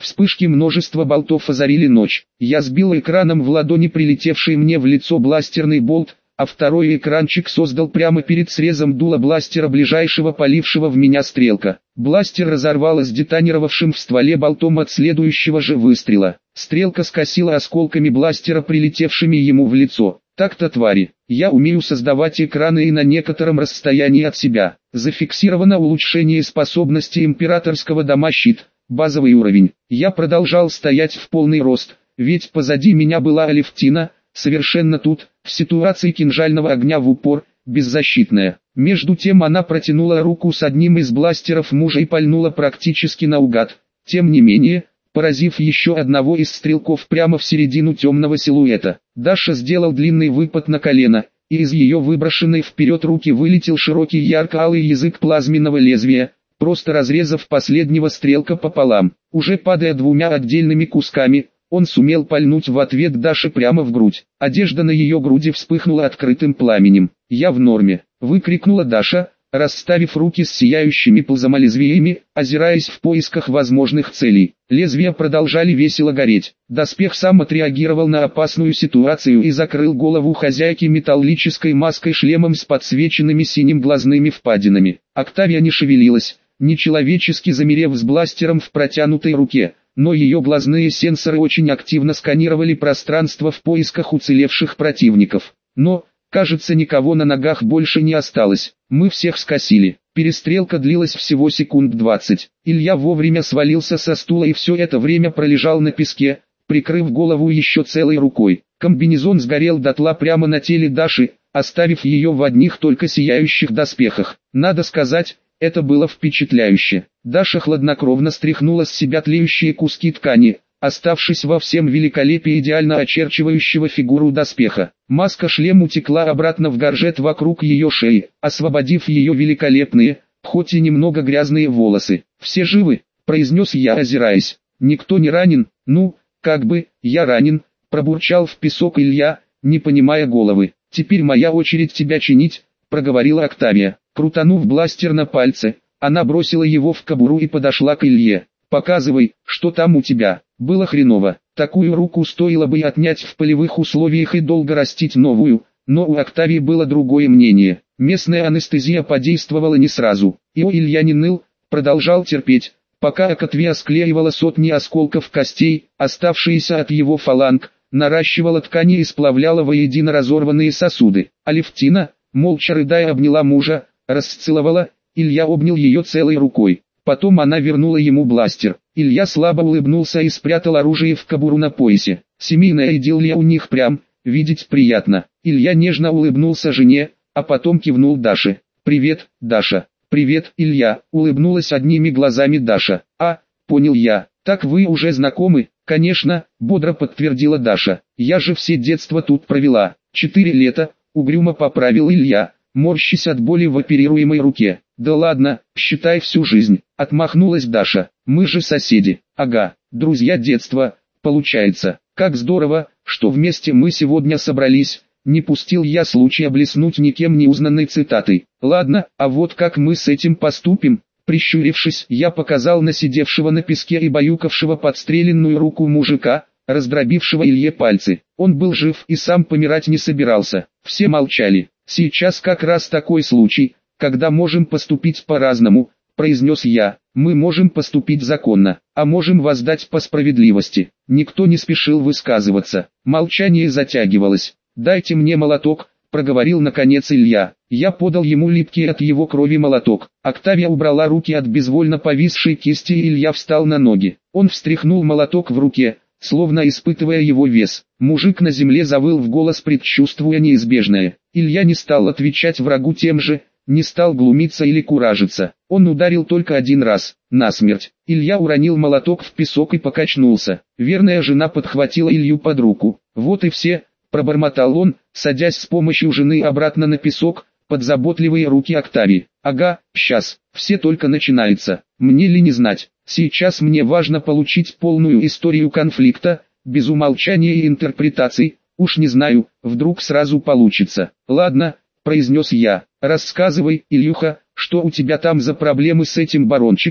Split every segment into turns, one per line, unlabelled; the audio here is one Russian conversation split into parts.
Вспышки множества болтов озарили ночь. Я сбил экраном в ладони прилетевший мне в лицо бластерный болт, а второй экранчик создал прямо перед срезом дула бластера ближайшего полившего в меня стрелка. Бластер разорвало сдетонировавшим в стволе болтом от следующего же выстрела. Стрелка скосила осколками бластера, прилетевшими ему в лицо. Так-то, твари, я умею создавать экраны и на некотором расстоянии от себя. Зафиксировано улучшение способности императорского дома щит, базовый уровень. Я продолжал стоять в полный рост, ведь позади меня была Алевтина, совершенно тут, в ситуации кинжального огня в упор, беззащитная. Между тем она протянула руку с одним из бластеров мужа и пальнула практически наугад. Тем не менее, поразив еще одного из стрелков прямо в середину темного силуэта. Даша сделал длинный выпад на колено, и из ее выброшенной вперед руки вылетел широкий ярко-алый язык плазменного лезвия, просто разрезав последнего стрелка пополам. Уже падая двумя отдельными кусками, он сумел пальнуть в ответ Даше прямо в грудь. Одежда на ее груди вспыхнула открытым пламенем. «Я в норме!» — выкрикнула Даша, расставив руки с сияющими плазмолезвиями, озираясь в поисках возможных целей. Лезвия продолжали весело гореть. Доспех сам отреагировал на опасную ситуацию и закрыл голову хозяйки металлической маской-шлемом с подсвеченными синим глазными впадинами. Октавия не шевелилась, нечеловечески замерев с бластером в протянутой руке, но ее глазные сенсоры очень активно сканировали пространство в поисках уцелевших противников. Но, кажется, никого на ногах больше не осталось. Мы всех скосили. Перестрелка длилась всего секунд 20. Илья вовремя свалился со стула и все это время пролежал на песке, прикрыв голову еще целой рукой. Комбинезон сгорел дотла прямо на теле Даши, оставив ее в одних только сияющих доспехах. Надо сказать, это было впечатляюще. Даша хладнокровно стряхнула с себя тлеющие куски ткани, оставшись во всем великолепии идеально очерчивающего фигуру доспеха. Маска-шлем утекла обратно в горжет вокруг ее шеи, освободив ее великолепные, хоть и немного грязные волосы. «Все живы?» – произнес я, озираясь. «Никто не ранен?» «Ну, как бы, я ранен», – пробурчал в песок Илья, не понимая головы. «Теперь моя очередь тебя чинить», – проговорила Октавия. Крутанув бластер на пальце, она бросила его в кобуру и подошла к Илье. «Показывай, что там у тебя». Было хреново. Такую руку стоило бы отнять в полевых условиях и долго растить новую, но у Октавии было другое мнение. Местная анестезия подействовала не сразу. И Илья не ныл, продолжал терпеть, пока Октавия склеивала сотни осколков костей, оставшиеся от его фаланг, наращивала ткани и сплавляла воедино разорванные сосуды. Алевтина, молча рыдая, обняла мужа, расцеловала, Илья обнял ее целой рукой. Потом она вернула ему бластер. Илья слабо улыбнулся и спрятал оружие в кобуру на поясе. Семейная идиллия у них прям, видеть приятно. Илья нежно улыбнулся жене, а потом кивнул Даше. «Привет, Даша». «Привет, Илья», улыбнулась одними глазами Даша. «А, понял я, так вы уже знакомы?» «Конечно», бодро подтвердила Даша. «Я же все детство тут провела». 4 лета, угрюмо поправил Илья, морщась от боли в оперируемой руке. «Да ладно, считай всю жизнь», отмахнулась Даша. «Мы же соседи». «Ага, друзья детства, получается. Как здорово, что вместе мы сегодня собрались». Не пустил я случая блеснуть никем не узнанной цитатой. «Ладно, а вот как мы с этим поступим?» Прищурившись, я показал на сидевшего на песке и баюкавшего подстреленную руку мужика, раздробившего Илье пальцы. Он был жив и сам помирать не собирался. Все молчали. «Сейчас как раз такой случай, когда можем поступить по-разному», произнес я. «Мы можем поступить законно, а можем воздать по справедливости». Никто не спешил высказываться. Молчание затягивалось. «Дайте мне молоток», проговорил наконец Илья. Я подал ему липкий от его крови молоток. Октавия убрала руки от безвольно повисшей кисти, и Илья встал на ноги. Он встряхнул молоток в руке, словно испытывая его вес. Мужик на земле завыл в голос, предчувствуя неизбежное. Илья не стал отвечать врагу тем же, не стал глумиться или куражиться. Он ударил только один раз, насмерть. Илья уронил молоток в песок и покачнулся. Верная жена подхватила Илью под руку. «Вот и все», пробормотал он, садясь с помощью жены обратно на песок, под заботливые руки Октавии. «Ага, сейчас, все только начинается. Мне ли не знать, сейчас мне важно получить полную историю конфликта, без умолчания и интерпретаций, уж не знаю, вдруг сразу получится». «Ладно», произнес я, «рассказывай, Илюха, что у тебя там за проблемы с этим барончиком,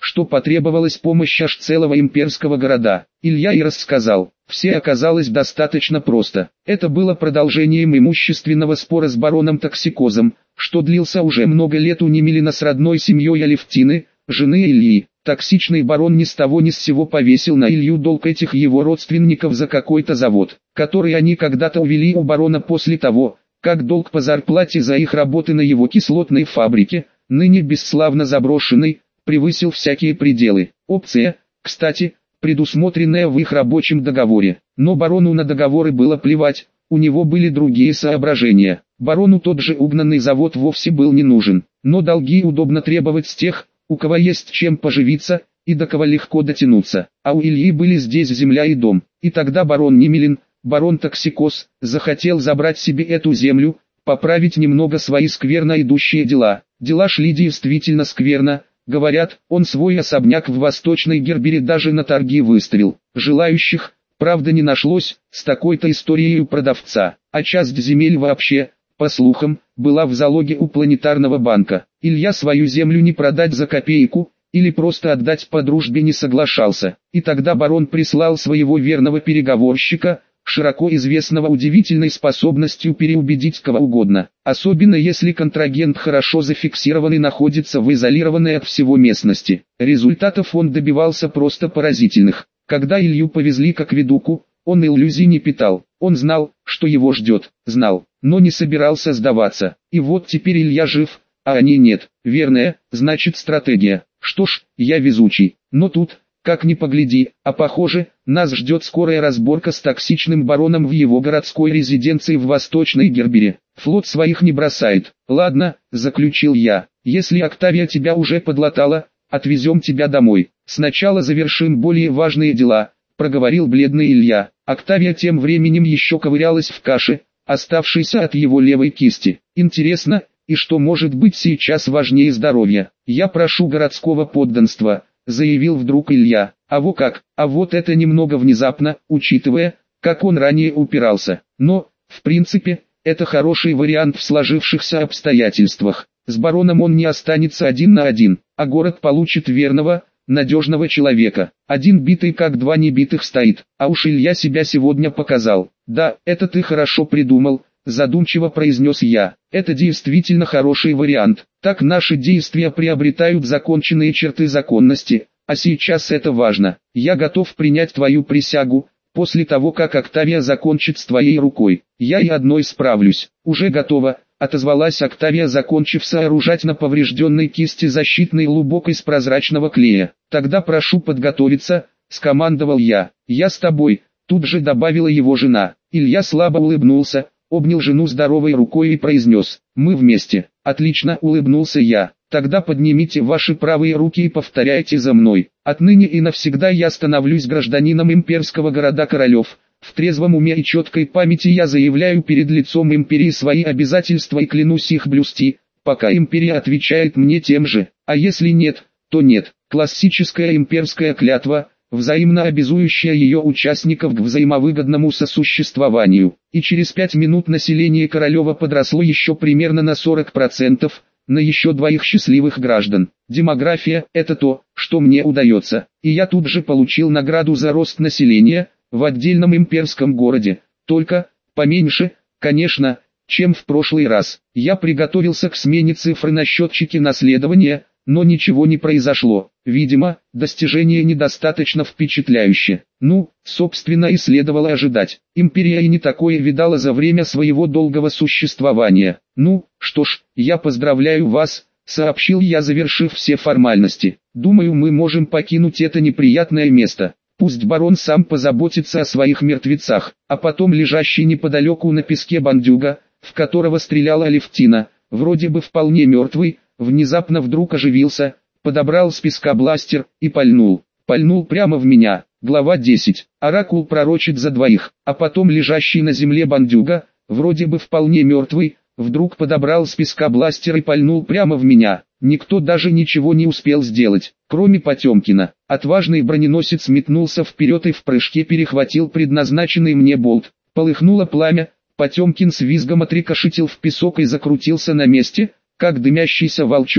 что потребовалась помощь аж целого имперского города. Илья и рассказал. Все оказалось достаточно просто. Это было продолжением имущественного спора с бароном Токсикозом, что длился уже много лет у Немелина с родной семьей Алевтины, жены Ильи. Токсичный барон ни с того ни с сего повесил на Илью долг этих его родственников за какой-то завод, который они когда-то увели у барона после того, как долг по зарплате за их работы на его кислотной фабрике, ныне бесславно заброшенной, превысил всякие пределы. Опция, кстати, предусмотренная в их рабочем договоре. Но барону на договоры было плевать, у него были другие соображения. Барону тот же угнанный завод вовсе был не нужен, но долги удобно требовать с тех, у кого есть чем поживиться, и до кого легко дотянуться. А у Ильи были здесь земля и дом. И тогда барон Немелин, барон Токсикоз, захотел забрать себе эту землю, поправить немного свои скверно идущие дела. Дела шли действительно скверно. Говорят, он свой особняк в Восточной Гербере даже на торги выставил. Желающих, правда, не нашлось, с такой-то историей у продавца. А часть земель вообще, по слухам, была в залоге у планетарного банка. Илья свою землю не продать за копейку, или просто отдать по дружбе не соглашался. И тогда барон прислал своего верного переговорщика, широко известного удивительной способностью переубедить кого угодно, особенно если контрагент хорошо зафиксирован и находится в изолированной от всего местности. Результатов он добивался просто поразительных. Когда Илью повезли к акведуку, он иллюзий не питал, он знал, что его ждет, знал, но не собирался сдаваться. И вот теперь Илья жив, а они нет. Верная, значит, стратегия. Что ж, я везучий, но тут, как ни погляди, а похоже, нас ждет скорая разборка с токсичным бароном в его городской резиденции в Восточной Гербере. Флот своих не бросает. Ладно, заключил я, если Октавия тебя уже подлатала, отвезем тебя домой. Сначала завершим более важные дела, проговорил бледный Илья. Октавия тем временем еще ковырялась в каше, оставшейся от его левой кисти. Интересно, и что может быть сейчас важнее здоровья? Я прошу городского подданства, заявил вдруг Илья. А вот это немного внезапно, учитывая, как он ранее упирался. Но, в принципе, это хороший вариант в сложившихся обстоятельствах. С бароном он не останется один на один, а город получит верного, надежного человека. Один битый как два небитых стоит, а уж Илья себя сегодня показал. Да, это ты хорошо придумал, задумчиво произнес я. Это действительно хороший вариант. Так наши действия приобретают законченные черты законности, а сейчас это важно. Я готов принять твою присягу, после того как Октавия закончит с твоей рукой. Я и одной справлюсь. Уже готово, отозвалась Октавия, закончив сооружать на поврежденной кисти защитный лубок из прозрачного клея. Тогда прошу подготовиться, скомандовал я. Я с тобой, тут же добавила его жена. Илья слабо улыбнулся, обнял жену здоровой рукой и произнес: «Мы вместе». «Отлично», улыбнулся я. «Тогда поднимите ваши правые руки и повторяйте за мной. Отныне и навсегда я становлюсь гражданином имперского города Королев. В трезвом уме и четкой памяти я заявляю перед лицом империи свои обязательства и клянусь их блюсти, пока империя отвечает мне тем же. А если нет, то нет». Классическая имперская клятва, взаимно обязующая ее участников к взаимовыгодному сосуществованию. И через 5 минут население Королева подросло еще примерно на 40%, на еще двоих счастливых граждан. Демография – это то, что мне удается. И я тут же получил награду за рост населения в отдельном имперском городе. Только, поменьше, конечно, чем в прошлый раз. Я приготовился к смене цифры на счетчике наследования, но ничего не произошло. Видимо, достижение недостаточно впечатляюще. Ну, собственно, и следовало ожидать. Империя и не такое видала за время своего долгого существования. Ну, что ж, я поздравляю вас, сообщил я, завершив все формальности. Думаю, мы можем покинуть это неприятное место. Пусть барон сам позаботится о своих мертвецах, а потом лежащий неподалеку на песке бандюга, в которого стреляла Алевтина, вроде бы вполне мертвый, внезапно вдруг оживился, подобрал с песка бластер и пальнул. Пальнул прямо в меня. Глава 10. Оракул пророчит за двоих, а потом лежащий на земле бандюга, вроде бы вполне мертвый, вдруг подобрал с песка бластер и пальнул прямо в меня. Никто даже ничего не успел сделать, кроме Потемкина. Отважный броненосец метнулся вперед и в прыжке перехватил предназначенный мне болт. Полыхнуло пламя, Потемкин с визгом отрикошетил в песок и закрутился на месте, как дымящийся волчок,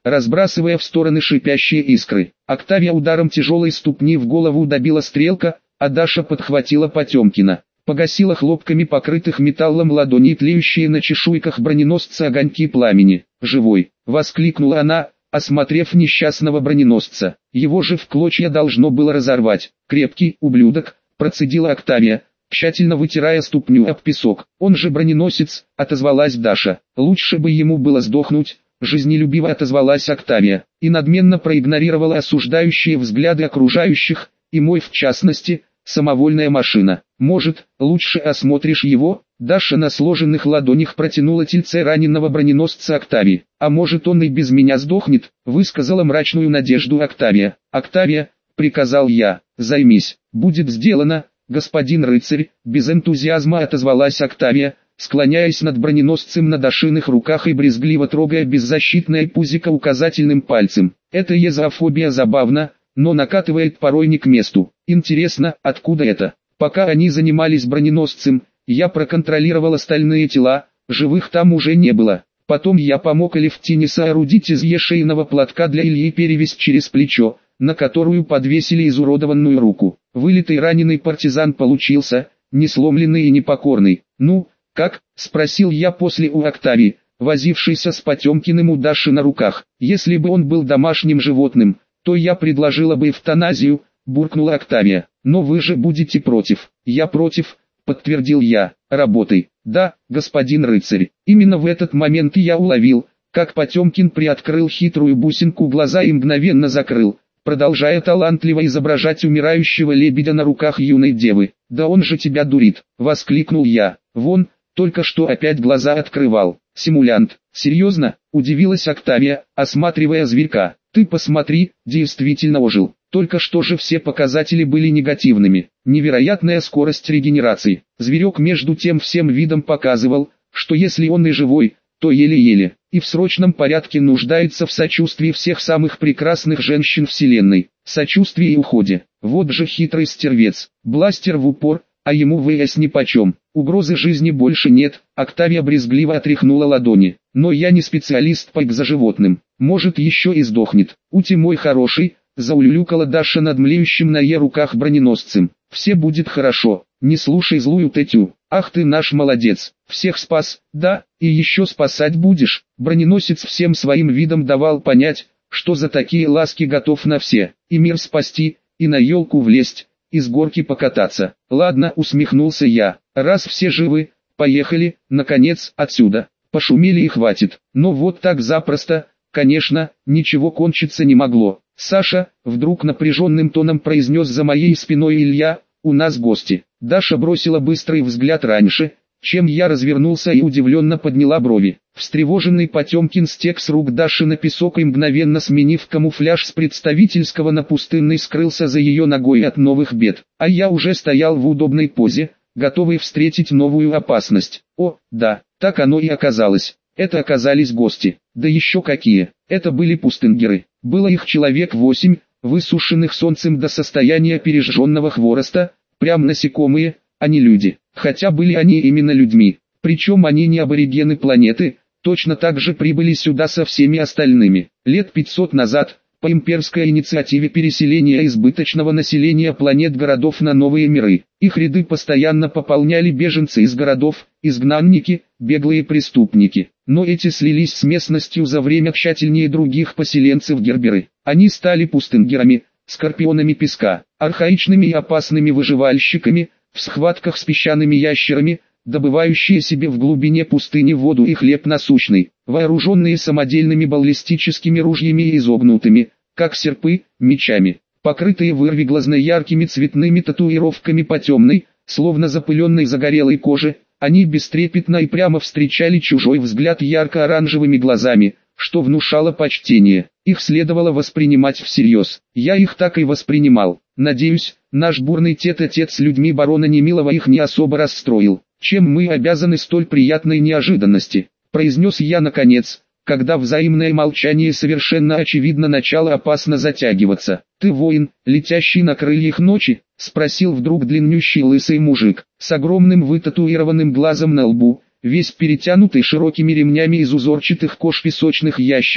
разбрасывая в стороны шипящие искры. Октавия ударом тяжелой ступни в голову добила стрелка, а Даша подхватила Потемкина. Погасила хлопками покрытых металлом ладоней тлеющие на чешуйках броненосца огоньки пламени. «Живой!» — воскликнула она, осмотрев несчастного броненосца. «Его же в клочья должно было разорвать. Крепкий ублюдок!» — процедила Октавия, тщательно вытирая ступню об песок. «Он же броненосец!» — отозвалась Даша. «Лучше бы ему было сдохнуть!» — жизнелюбиво отозвалась Октавия, и надменно проигнорировала осуждающие взгляды окружающих, и мой в частности. «Самовольная машина. Может, лучше осмотришь его?» Даша на сложенных ладонях протянула тельце раненого броненосца Октавии. «А может, он и без меня сдохнет?» — высказала мрачную надежду Октавия. «Октавия», — приказал я, — «займись». «Будет сделано, господин рыцарь», — без энтузиазма отозвалась Октавия, склоняясь над броненосцем на Дашиных руках и брезгливо трогая беззащитное пузико указательным пальцем. «Это езоофобия забавно, но накатывает порой не к месту. Интересно, откуда это?» Пока они занимались броненосцем, я проконтролировал остальные тела, живых там уже не было. Потом я помог Алевтине соорудить из ешейного платка для Ильи перевязь через плечо, на которую подвесили изуродованную руку. Вылитый раненый партизан получился, не сломленный и непокорный. «Ну, как?» — спросил я после у Октавии, возившийся с Потемкиным у Даши на руках. «Если бы он был домашним животным, то я предложила бы эвтаназию», — буркнула Октавия. «Но вы же будете против». «Я против», — подтвердил я. «Работай». «Да, господин рыцарь». Именно в этот момент я уловил, как Потемкин приоткрыл хитрую бусинку глаза и мгновенно закрыл, продолжая талантливо изображать умирающего лебедя на руках юной девы. «Да он же тебя дурит», — воскликнул я. «Вон, только что опять глаза открывал. Симулянт». «Серьезно?» — удивилась Октавия, осматривая зверька. «Ты посмотри, действительно ожил. Только что же все показатели были негативными. Невероятная скорость регенерации». Зверек между тем всем видом показывал, что если он и живой, то еле-еле, и в срочном порядке нуждается в сочувствии всех самых прекрасных женщин вселенной. Сочувствии и уходе. Вот же хитрый стервец. Бластер в упор, а ему ВС нипочем. Угрозы жизни больше нет. Октавия брезгливо отряхнула ладони. «Но я не специалист по экзоживотным. Может, еще и сдохнет». «Ути мой хороший», — заулюлюкала Даша над млеющим на ее руках броненосцем. «Все будет хорошо. Не слушай злую тетю. Ах ты наш молодец. Всех спас, да, и еще спасать будешь». Броненосец всем своим видом давал понять, что за такие ласки готов на все. И мир спасти, и на елку влезть, и с горки покататься. «Ладно», — усмехнулся я. «Раз все живы, поехали, наконец, отсюда». Пошумели и хватит. Но вот так запросто, конечно, ничего кончиться не могло. «Саша», — вдруг напряженным тоном произнес за моей спиной Илья, — «у нас гости». Даша бросила быстрый взгляд раньше, чем я развернулся, и удивленно подняла брови. Встревоженный Потемкин стек с рук Даши на песок и, мгновенно сменив камуфляж с представительского на пустынный, скрылся за ее ногой от новых бед. А я уже стоял в удобной позе, готовый встретить новую опасность. О, да, так оно и оказалось. Это оказались гости. Да еще какие. Это были пустынгеры. Было их человек 8, высушенных солнцем до состояния пережженного хвороста, прям насекомые, а не люди. Хотя были они именно людьми. Причем они не аборигены планеты, точно так же прибыли сюда со всеми остальными. Лет 500 назад, по имперской инициативе переселения избыточного населения планет-городов на новые миры. Их ряды постоянно пополняли беженцы из городов, изгнанники, беглые преступники. Но эти слились с местностью за время тщательнее других поселенцев герберы. Они стали пустынгерами, скорпионами песка, архаичными и опасными выживальщиками, в схватках с песчаными ящерами, добывающие себе в глубине пустыни воду и хлеб насущный, вооруженные самодельными баллистическими ружьями и изогнутыми, как серпы, мечами, покрытые вырвиглазно яркими цветными татуировками по темной, словно запыленной загорелой коже. Они бестрепетно и прямо встречали чужой взгляд ярко-оранжевыми глазами, что внушало почтение. Их следовало воспринимать всерьез. Я их так и воспринимал. Надеюсь, наш бурный тет-а-тет с людьми барона Немилова их не особо расстроил. «Чем мы обязаны столь приятной неожиданности?» — произнес я наконец, когда взаимное молчание совершенно очевидно начало опасно затягиваться. «Ты воин, летящий на крыльях ночи?» — спросил вдруг длиннющий лысый мужик, с огромным вытатуированным глазом на лбу, весь перетянутый широкими ремнями из узорчатых кож песочных ящеров,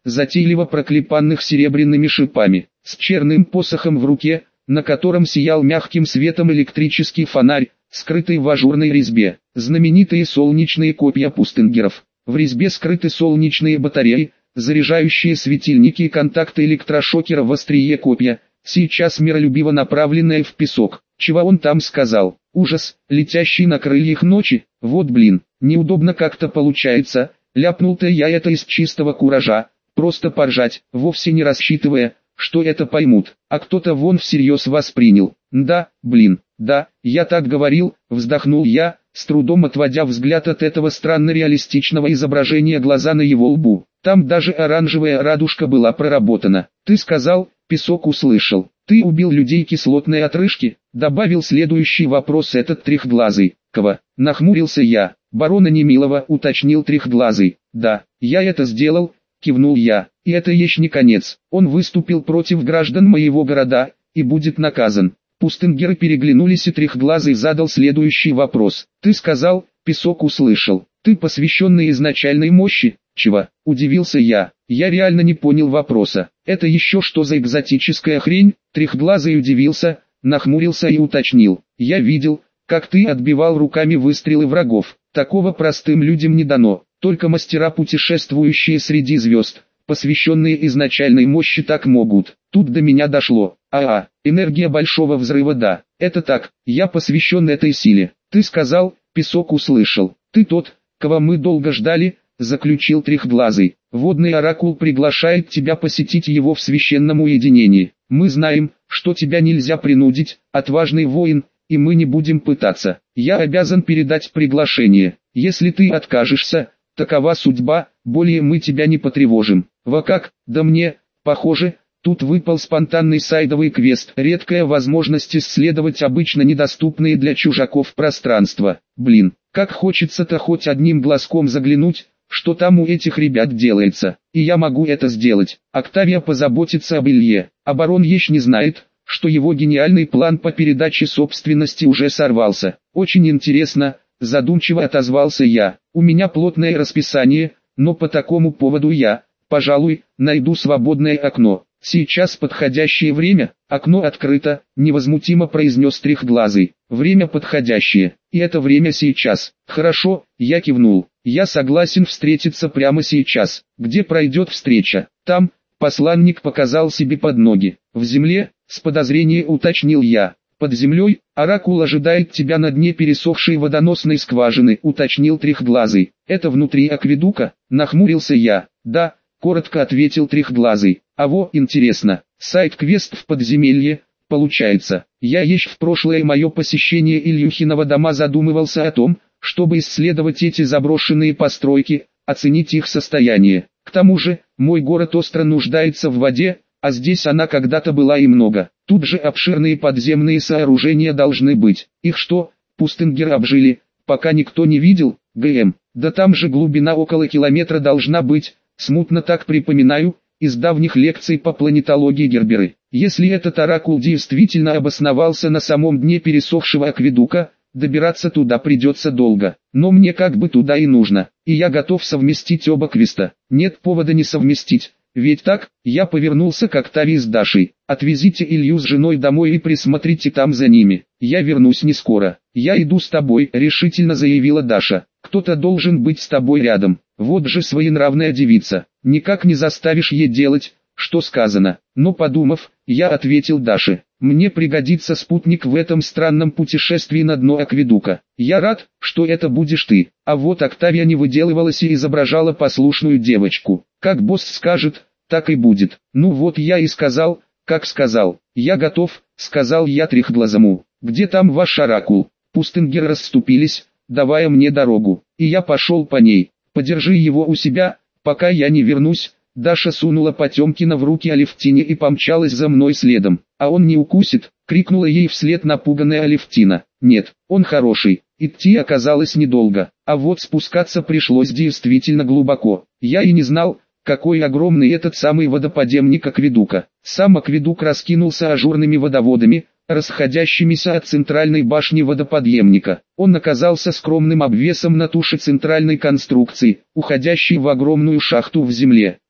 затейливо проклепанных серебряными шипами, с черным посохом в руке, на котором сиял мягким светом электрический фонарь, скрытый в ажурной резьбе. Знаменитые солнечные копья пустынгеров. В резьбе скрыты солнечные батареи, заряжающие светильники и контакты электрошокера в острие копья, сейчас миролюбиво направленные в песок. Чего он там сказал? Ужас, летящий на крыльях ночи, вот блин, неудобно как-то получается, ляпнул-то я это из чистого куража, просто поржать, вовсе не рассчитывая, что это поймут, а кто-то вон всерьез воспринял. Да, блин, да, я так говорил, вздохнул я, с трудом отводя взгляд от этого странно реалистичного изображения глаза на его лбу. Там даже оранжевая радужка была проработана. Ты сказал, песок услышал. Ты убил людей кислотной отрыжки? Добавил следующий вопрос этот трехглазый. Кого? Нахмурился я. Барона Немилова, уточнил трехглазый. Да, я это сделал, кивнул я. И это еще не конец. Он выступил против граждан моего города, и будет наказан. Пустынгеры переглянулись, и трехглазый задал следующий вопрос. Ты сказал, песок услышал. Ты посвященный изначальной мощи? Чего? Удивился я. Я реально не понял вопроса. Это еще что за экзотическая хрень? Трехглазый удивился, нахмурился и уточнил. Я видел, как ты отбивал руками выстрелы врагов. Такого простым людям не дано. Только мастера, путешествующие среди звезд, посвященные изначальной мощи, так могут. Тут до меня дошло. Энергия большого взрыва, да. Это так, я посвящен этой силе. Ты сказал, песок услышал. Ты тот, кого мы долго ждали, заключил трехглазый. Водный оракул приглашает тебя посетить его в священном уединении. Мы знаем, что тебя нельзя принудить, отважный воин, и мы не будем пытаться. Я обязан передать приглашение. Если ты откажешься, такова судьба, более мы тебя не потревожим. Во как? Да мне, похоже, тут выпал спонтанный сайдовый квест. Редкая возможность исследовать обычно недоступные для чужаков пространства. Блин, как хочется-то хоть одним глазком заглянуть, что там у этих ребят делается. И я могу это сделать. Октавия позаботится об Илье. А барон еще не знает, что его гениальный план по передаче собственности уже сорвался. Очень интересно, задумчиво отозвался я. У меня плотное расписание, но по такому поводу я, пожалуй, найду свободное окно. Сейчас подходящее время, окно открыто, невозмутимо произнес трехглазый. Время подходящее, и это время сейчас. Хорошо, я кивнул. Я согласен встретиться прямо сейчас. Где пройдет встреча? Там, посланник показал себе под ноги. В земле, с подозрением уточнил я. Под землей, оракул ожидает тебя на дне пересохшей водоносной скважины, уточнил трехглазый. Это внутри акведука? Нахмурился я. Да, коротко ответил трехглазый. А во, интересно, сайт-квест в подземелье, получается. Я еще в прошлое мое посещение Ильюхиного дома задумывался о том, чтобы исследовать эти заброшенные постройки, оценить их состояние. К тому же, мой город остро нуждается в воде, а здесь она когда-то была и много. Тут же обширные подземные сооружения должны быть. Их что, пустынгеры обжили, пока никто не видел? Да там же глубина около километра должна быть, смутно так припоминаю, из давних лекций по планетологии Герберы. Если этот оракул действительно обосновался на самом дне пересохшего акведука, добираться туда придется долго. Но мне как бы туда и нужно, и я готов совместить оба квеста. Нет повода не совместить. Ведь так, я повернулся к Октавии с Дашей. Отвезите Илью с женой домой и присмотрите там за ними. Я вернусь не скоро. Я иду с тобой, решительно заявила Даша. Кто-то должен быть с тобой рядом. Вот же своенравная девица. Никак не заставишь ей делать, что сказано. Но подумав, я ответил Даше. Мне пригодится спутник в этом странном путешествии на дно акведука. Я рад, что это будешь ты. А вот Октавия не выделывалась и изображала послушную девочку. Как босс скажет, так и будет. Ну вот я и сказал, как сказал. Я готов, сказал я трехглазому. Где там ваш оракул? Пустынгеры расступились, давая мне дорогу. И я пошел по ней. Подержи его у себя, пока я не вернусь. Даша сунула Потемкина в руки Алевтине и помчалась за мной следом. «А он не укусит?» — крикнула ей вслед напуганная Алевтина. «Нет, он хороший». Идти оказалось недолго, а вот спускаться пришлось действительно глубоко. Я и не знал, какой огромный этот самый водоподъемник акведука. Сам акведук раскинулся ажурными водоводами, расходящимися от центральной башни водоподъемника. Он оказался скромным обвесом на туше центральной конструкции, уходящей в огромную шахту в земле.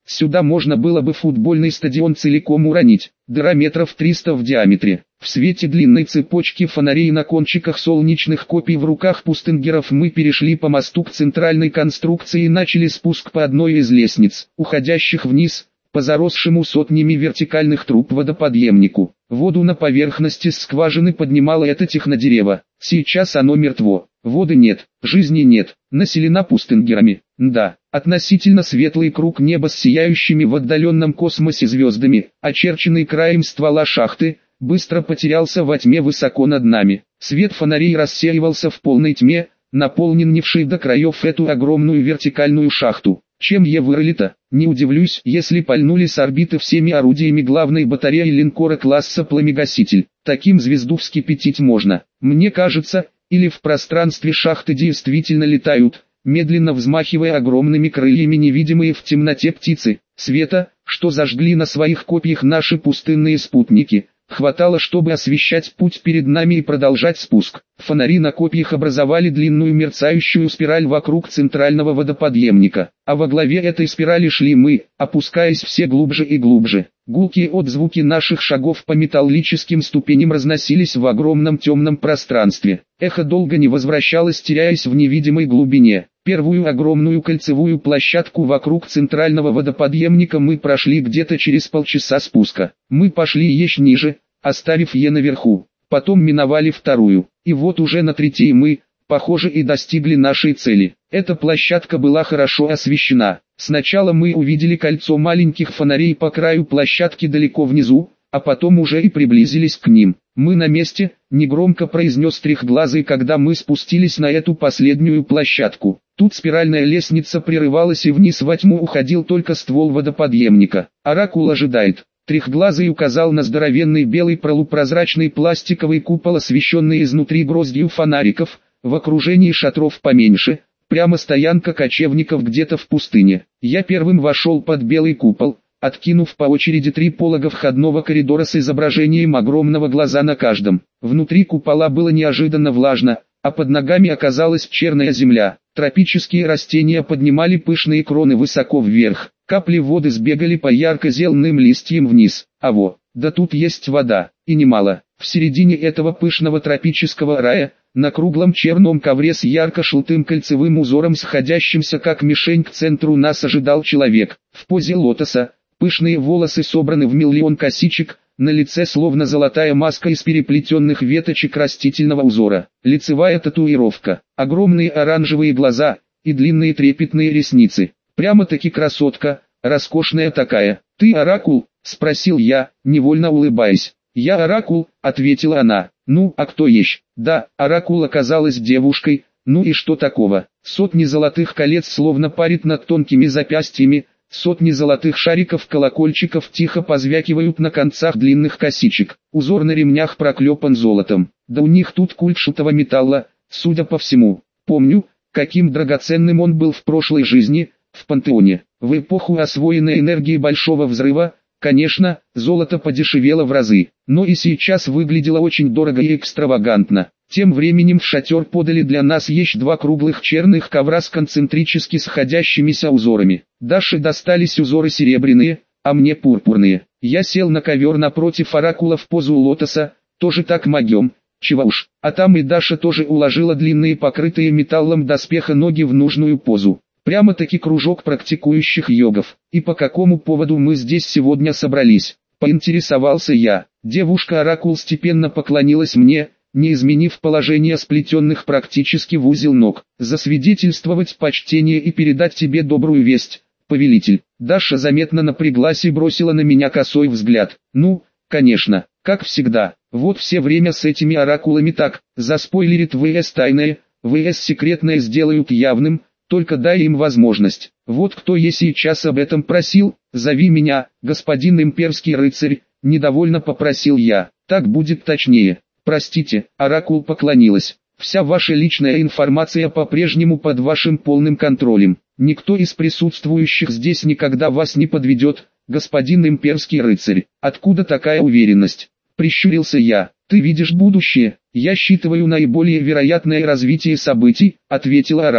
Сюда можно было бы футбольный стадион целиком уронить. Дыра метров 300 в диаметре. В свете длинной цепочки фонарей на кончиках солнечных копий в руках пустынгеров мы перешли по мосту к центральной конструкции и начали спуск по одной из лестниц, уходящих вниз, по заросшему сотнями вертикальных труб водоподъемнику. Воду на поверхности скважины поднимало это технодерево. Сейчас оно мертво. Воды нет, жизни нет, населена пустынгерами. Да, относительно светлый круг неба с сияющими в отдаленном космосе звездами, очерченный краем ствола шахты, быстро потерялся во тьме высоко над нами. Свет фонарей рассеивался в полной тьме, наполнившей до краев эту огромную вертикальную шахту. Чем я вырыли-то? Не удивлюсь, если пальнули с орбиты всеми орудиями главной батареи линкора класса «Пламегаситель». Таким звезду вскипятить можно. Мне кажется, или в пространстве шахты действительно летают, медленно взмахивая огромными крыльями невидимые в темноте птицы, света, что зажгли на своих копьях наши пустынные спутники. Хватало, чтобы освещать путь перед нами и продолжать спуск. Фонари на копьях образовали длинную мерцающую спираль вокруг центрального водоподъемника, а во главе этой спирали шли мы, опускаясь все глубже и глубже. Гулкие отзвуки наших шагов по металлическим ступеням разносились в огромном темном пространстве. Эхо долго не возвращалось, теряясь в невидимой глубине. Первую огромную кольцевую площадку вокруг центрального водоподъемника мы прошли где-то через полчаса спуска. Мы пошли еще ниже, оставив ее наверху. Потом миновали вторую, и вот уже на третьей мы, похоже, и достигли нашей цели. Эта площадка была хорошо освещена. Сначала мы увидели кольцо маленьких фонарей по краю площадки далеко внизу, а потом уже и приблизились к ним. «Мы на месте», — негромко произнес Трехглазый, когда мы спустились на эту последнюю площадку. Тут спиральная лестница прерывалась, и вниз во тьму уходил только ствол водоподъемника. «Оракул ожидает». Трехглазый указал на здоровенный белый полупрозрачный пластиковый купол, освещенный изнутри гроздью фонариков, в окружении шатров поменьше, прямо стоянка кочевников где-то в пустыне. Я первым вошел под белый купол, откинув по очереди 3 полога входного коридора с изображением огромного глаза на каждом. Внутри купола было неожиданно влажно, а под ногами оказалась черная земля. Тропические растения поднимали пышные кроны высоко вверх. Капли воды сбегали по ярко-зеленым листьям вниз. Да тут есть вода, и немало. В середине этого пышного тропического рая, на круглом черном ковре с ярко-желтым кольцевым узором, сходящимся как мишень к центру, нас ожидал человек. В позе лотоса, пышные волосы собраны в миллион косичек, на лице словно золотая маска из переплетенных веточек растительного узора. Лицевая татуировка, огромные оранжевые глаза и длинные трепетные ресницы. Прямо-таки красотка, роскошная такая. «Ты Оракул?» — спросил я, невольно улыбаясь. «Я Оракул», — ответила она. «Ну, а кто еще?» Да, Оракул оказалась девушкой, ну и что такого? Сотни золотых колец словно парит над тонкими запястьями, сотни золотых шариков-колокольчиков тихо позвякивают на концах длинных косичек. Узор на ремнях проклепан золотом. Да у них тут культ шутого металла, судя по всему. Помню, каким драгоценным он был в прошлой жизни, в пантеоне. В эпоху освоенной энергии Большого Взрыва, конечно, золото подешевело в разы, но и сейчас выглядело очень дорого и экстравагантно. Тем временем в шатер подали для нас еще 2 круглых черных ковра с концентрически сходящимися узорами. Даше достались узоры серебряные, а мне пурпурные. Я сел на ковер напротив Оракула в позу лотоса, тоже так могем, чего уж. А там и Даша тоже уложила длинные покрытые металлом доспеха ноги в нужную позу. Прямо-таки кружок практикующих йогов. «И по какому поводу мы здесь сегодня собрались?» — поинтересовался я. Девушка-оракул степенно поклонилась мне, не изменив положение сплетенных практически в узел ног. «Засвидетельствовать почтение и передать тебе добрую весть, повелитель». Даша заметно напряглась и бросила на меня косой взгляд. «Ну, конечно, как всегда. Вот все время с этими оракулами так, заспойлерит ВС тайное, ВС секретное сделают явным, только дай им возможность. Вот кто я сейчас об этом просил, зови меня, господин имперский рыцарь», — недовольно попросил я. «Так будет точнее». «Простите», — оракул поклонилась. «Вся ваша личная информация по-прежнему под вашим полным контролем. Никто из присутствующих здесь никогда вас не подведет, господин имперский рыцарь». «Откуда такая уверенность?» — прищурился я. «Ты видишь будущее?» «Я считываю наиболее вероятное развитие событий», — ответила оракул.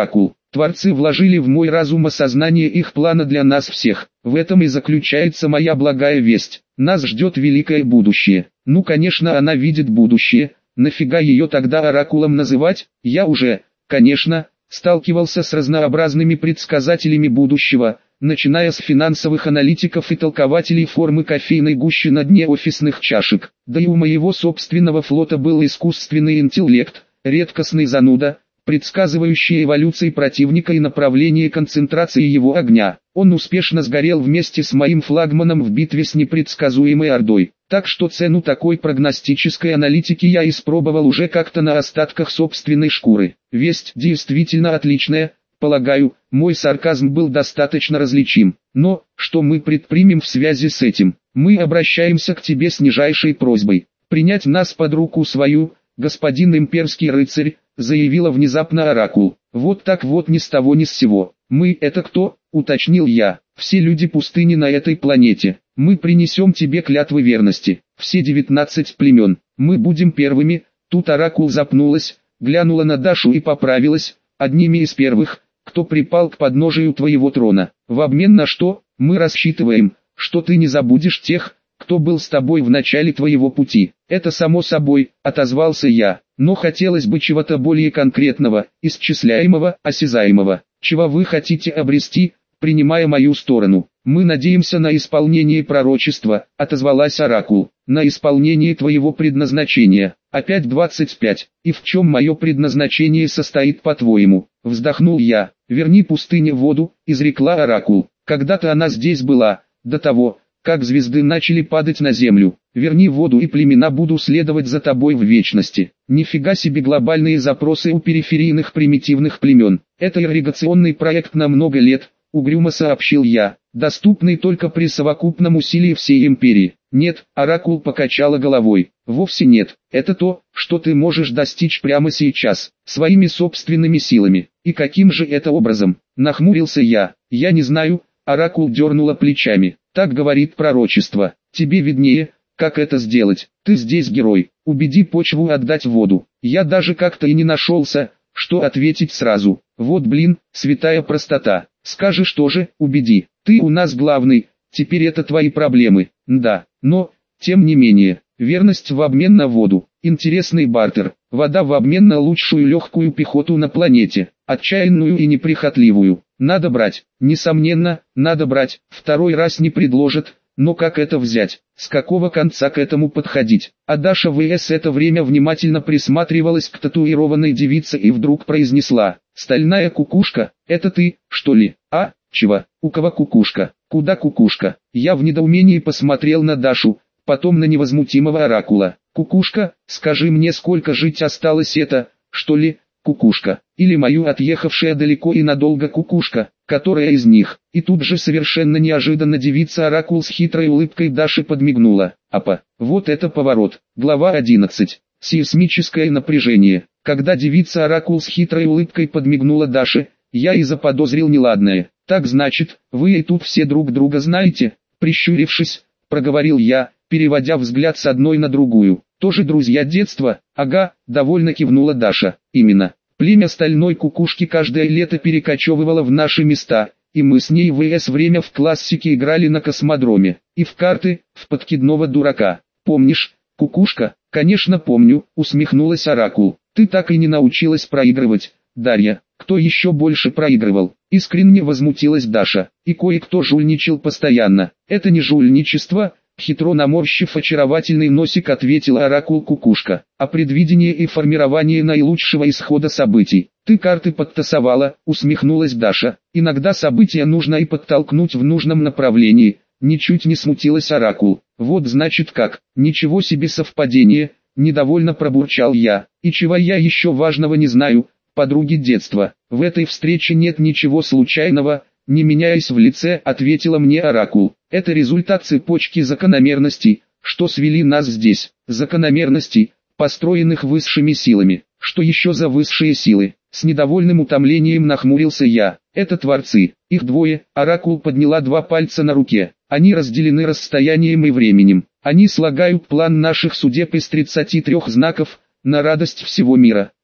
Творцы вложили в мой разум осознание их плана для нас всех. В этом и заключается моя благая весть. Нас ждет великое будущее. Ну конечно она видит будущее, нафига ее тогда оракулом называть? Я уже, конечно, сталкивался с разнообразными предсказателями будущего, начиная с финансовых аналитиков и толкователей формы кофейной гущи на дне офисных чашек. Да и у моего собственного флота был искусственный интеллект, редкостный зануда, предсказывающий эволюцию противника и направление концентрации его огня. Он успешно сгорел вместе с моим флагманом в битве с непредсказуемой ордой. Так что цену такой прогностической аналитики я испробовал уже как-то на остатках собственной шкуры. Весть действительно отличная, полагаю, мой сарказм был достаточно различим. Но, что мы предпримем в связи с этим? Мы обращаемся к тебе с нижайшей просьбой принять нас под руку свою, господин имперский рыцарь, заявила внезапно оракул. Вот так вот ни с того ни с сего. Мы это кто? Уточнил я. Все люди пустыни на этой планете. Мы принесем тебе клятвы верности. Все 19 племен. Мы будем первыми. Тут оракул запнулась, глянула на Дашу и поправилась. Одними из первых, кто припал к подножию твоего трона. В обмен на что? Мы рассчитываем, что ты не забудешь тех, кто был с тобой в начале твоего пути. Это само собой, отозвался я, но хотелось бы чего-то более конкретного, исчисляемого, осязаемого. Чего вы хотите обрести, принимая мою сторону? Мы надеемся на исполнение пророчества, отозвалась оракул, на исполнение твоего предназначения. Опять 25. И в чем мое предназначение состоит, по-твоему? Вздохнул я. Верни пустыне воду, изрекла оракул. Когда-то она здесь была, до того, как звезды начали падать на землю. Верни воду и племена буду следовать за тобой в вечности. Нифига себе глобальные запросы у периферийных примитивных племен. Это ирригационный проект на много лет, угрюмо сообщил я, доступный только при совокупном усилии всей империи. Нет, оракул покачала головой. Вовсе нет, это то, что ты можешь достичь прямо сейчас, своими собственными силами. И каким же это образом? Нахмурился я. Я не знаю, оракул дернула плечами. Так говорит пророчество. Тебе виднее, как это сделать. Ты здесь герой. Убеди почву отдать воду. Я даже как-то и не нашелся, что ответить сразу. Вот блин, святая простота. Скажешь тоже, убеди. Ты у нас главный, теперь это твои проблемы. Да, но, тем не менее, верность в обмен на воду. Интересный бартер. Вода в обмен на лучшую легкую пехоту на планете. Отчаянную и неприхотливую. Надо брать. Несомненно, надо брать. Второй раз не предложат. Но как это взять? С какого конца к этому подходить? А Даша в.с. это время внимательно присматривалась к татуированной девице и вдруг произнесла: «Стальная кукушка, это ты, что ли?» «А, чего? У кого кукушка? Куда кукушка?» Я в недоумении посмотрел на Дашу, потом на невозмутимого оракула. «Кукушка, скажи мне, сколько жить осталось это, что ли, кукушка? Или мою отъехавшая далеко и надолго кукушка, которая из них?» И тут же совершенно неожиданно девица-оракул с хитрой улыбкой Даши подмигнула. Апа, вот это поворот. Глава 11. Сейсмическое напряжение. Когда девица-оракул с хитрой улыбкой подмигнула Даше, я и заподозрил неладное. «Так значит, вы и тут все друг друга знаете?» Прищурившись, проговорил я, переводя взгляд с одной на другую. «Тоже друзья детства?» «Ага», довольно кивнула Даша. «Именно. Племя стальной кукушки каждое лето перекочевывало в наши места, и мы с ней в.с. время в классике играли на космодроме, и в карты, в подкидного дурака. Помнишь, кукушка?» «Конечно помню», усмехнулась оракул. «Ты так и не научилась проигрывать, Дарья». «Кто еще больше проигрывал?» Искренне возмутилась Даша. «И кое-кто жульничал постоянно». «Это не жульничество», хитро наморщив очаровательный носик, ответила оракул кукушка, «а предвидение и формирование наилучшего исхода событий». «Ты карты подтасовала», усмехнулась Даша. «Иногда события нужно и подтолкнуть в нужном направлении», ничуть не смутилась оракул. «Вот значит как, ничего себе совпадение», недовольно пробурчал я. «И чего я еще важного не знаю, подруги детства? В этой встрече нет ничего случайного», не меняясь в лице, ответила мне оракул. «Это результат цепочки закономерностей, что свели нас здесь. Закономерностей, построенных высшими силами». «Что еще за высшие силы?» С недовольным утомлением нахмурился я. «Это творцы. Их двое». Оракул подняла два пальца на руке. «Они разделены расстоянием и временем. Они слагают план наших судеб из 33 знаков, на радость всего мира.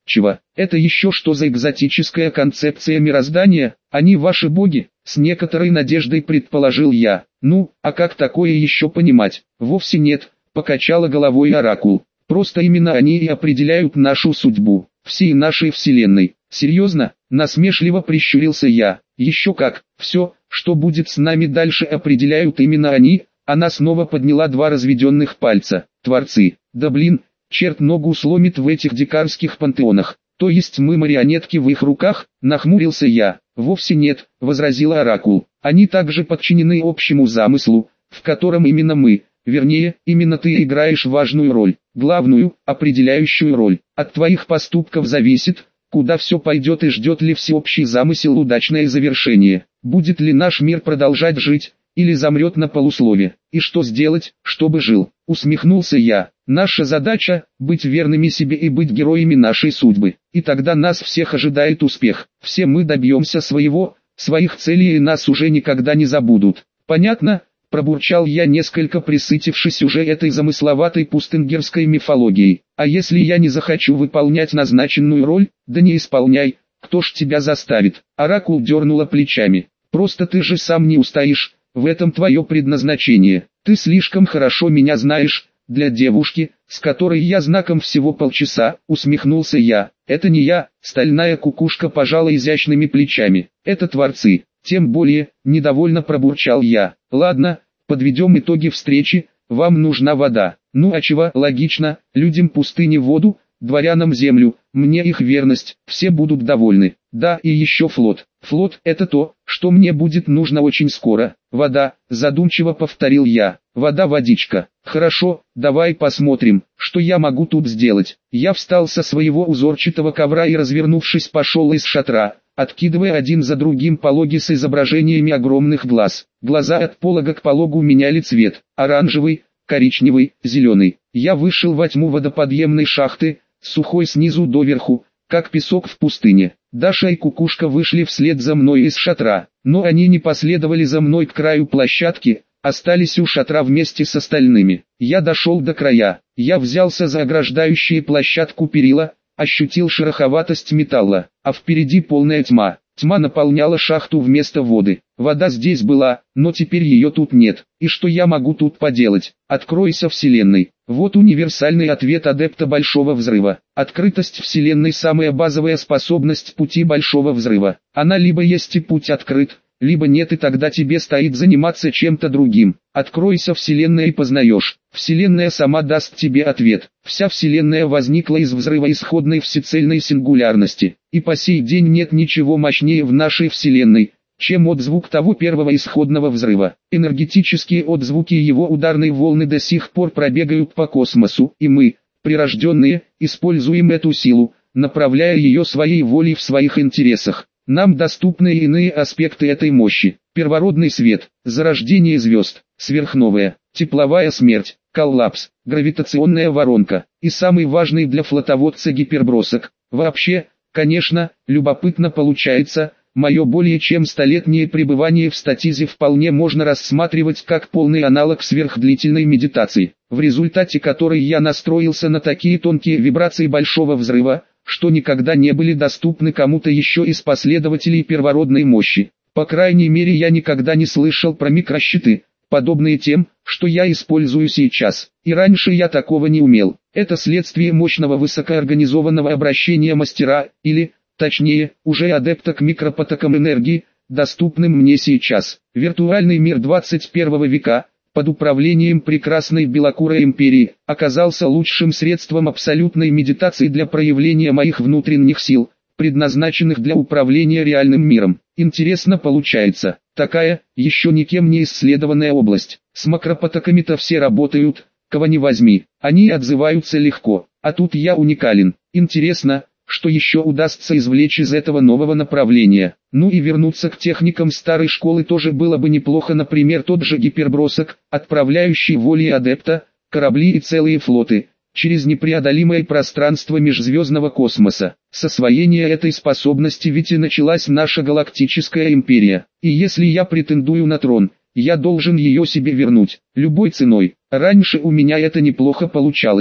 Чего? Это еще что за экзотическая концепция мироздания? Они ваши боги? С некоторой надеждой предположил я. Ну, а как такое еще понимать? Вовсе нет, покачала головой оракул. Просто именно они и определяют нашу судьбу, всей нашей вселенной. Серьезно? Насмешливо прищурился я. Еще как, все, что будет с нами дальше, определяют именно они. Она снова подняла два разведенных пальца. Творцы. Да блин, черт ногу сломит в этих дикарских пантеонах. То есть мы марионетки в их руках? Нахмурился я. Вовсе нет, возразила оракул. Они также подчинены общему замыслу, в котором именно мы, вернее, именно ты играешь важную роль, главную, определяющую роль. От твоих поступков зависит, куда все пойдет и ждет ли всеобщий замысел удачное завершение. Будет ли наш мир продолжать жить, или замрет на полуслове. И что сделать, чтобы жил? Усмехнулся я. Наша задача – быть верными себе и быть героями нашей судьбы. И тогда нас всех ожидает успех. Все мы добьемся своих целей и нас уже никогда не забудут. Понятно? Пробурчал я, несколько присытившись уже этой замысловатой пустынгерской мифологией. А если я не захочу выполнять назначенную роль, да не исполняй, кто ж тебя заставит? Оракул дернула плечами. Просто ты же сам не устоишь. В этом твое предназначение. Ты слишком хорошо меня знаешь, для девушки, с которой я знаком всего полчаса, усмехнулся я. Это не я, стальная кукушка пожала изящными плечами. Это творцы. Тем более, недовольно пробурчал я. Ладно, подведем итоги встречи, вам нужна вода. Ну а чего, логично, людям пустыни воду, дворянам землю, мне их верность, все будут довольны. Да, и еще флот. Флот – это то, что мне будет нужно очень скоро. Вода, задумчиво повторил я. Вода, водичка. Хорошо, давай посмотрим, что я могу тут сделать. Я встал со своего узорчатого ковра и, развернувшись, пошел из шатра, откидывая один за другим пологи с изображениями огромных глаз. Глаза от полога к пологу меняли цвет. Оранжевый, коричневый, зеленый. Я вышел во тьму водоподъемной шахты, сухой снизу доверху, как песок в пустыне. Даша и Кукушка вышли вслед за мной из шатра, но они не последовали за мной к краю площадки, остались у шатра вместе с остальными. Я дошел до края, я взялся за ограждающие площадку перила, ощутил шероховатость металла, а впереди полная тьма. Тьма наполняла шахту вместо воды. Вода здесь была, но теперь ее тут нет. И что я могу тут поделать? Откройся Вселенной. Вот универсальный ответ адепта Большого Взрыва. Открытость Вселенной – самая базовая способность пути Большого Взрыва. Она либо есть и путь открыт, либо нет, и тогда тебе стоит заниматься чем-то другим. Откройся Вселенной и познаешь. Вселенная сама даст тебе ответ. Вся Вселенная возникла из взрыва исходной всецельной сингулярности. И по сей день нет ничего мощнее в нашей Вселенной, чем отзвук того первого исходного взрыва. Энергетические отзвуки его ударной волны до сих пор пробегают по космосу, и мы, прирожденные, используем эту силу, направляя ее своей волей в своих интересах. Нам доступны иные аспекты этой мощи. Первородный свет, зарождение звезд, сверхновая, тепловая смерть, коллапс, гравитационная воронка и самый важный для флотоводца гипербросок. Вообще, конечно, любопытно получается. Мое более чем столетнее пребывание в статизе вполне можно рассматривать как полный аналог сверхдлительной медитации, в результате которой я настроился на такие тонкие вибрации Большого Взрыва, что никогда не были доступны кому-то еще из последователей первородной мощи. По крайней мере, я никогда не слышал про микрощиты, подобные тем, что я использую сейчас. И раньше я такого не умел. Это следствие мощного высокоорганизованного обращения мастера, или, точнее, уже адепта к микропотокам энергии, доступным мне сейчас. Виртуальный мир 21 века, под управлением прекрасной белокурой империи, оказался лучшим средством абсолютной медитации для проявления моих внутренних сил, предназначенных для управления реальным миром. Интересно получается, такая, еще никем не исследованная область. С макропотоками-то все работают, кого не возьми, они отзываются легко, а тут я уникален. Интересно, что еще удастся извлечь из этого нового направления. Ну и вернуться к техникам старой школы тоже было бы неплохо, например, тот же гипербросок, отправляющий волей адепта, корабли и целые флоты, через непреодолимое пространство межзвездного космоса. С освоения этой способности ведь и началась наша галактическая империя. И если я претендую на трон, я должен ее себе вернуть, любой ценой. Раньше у меня это неплохо получалось.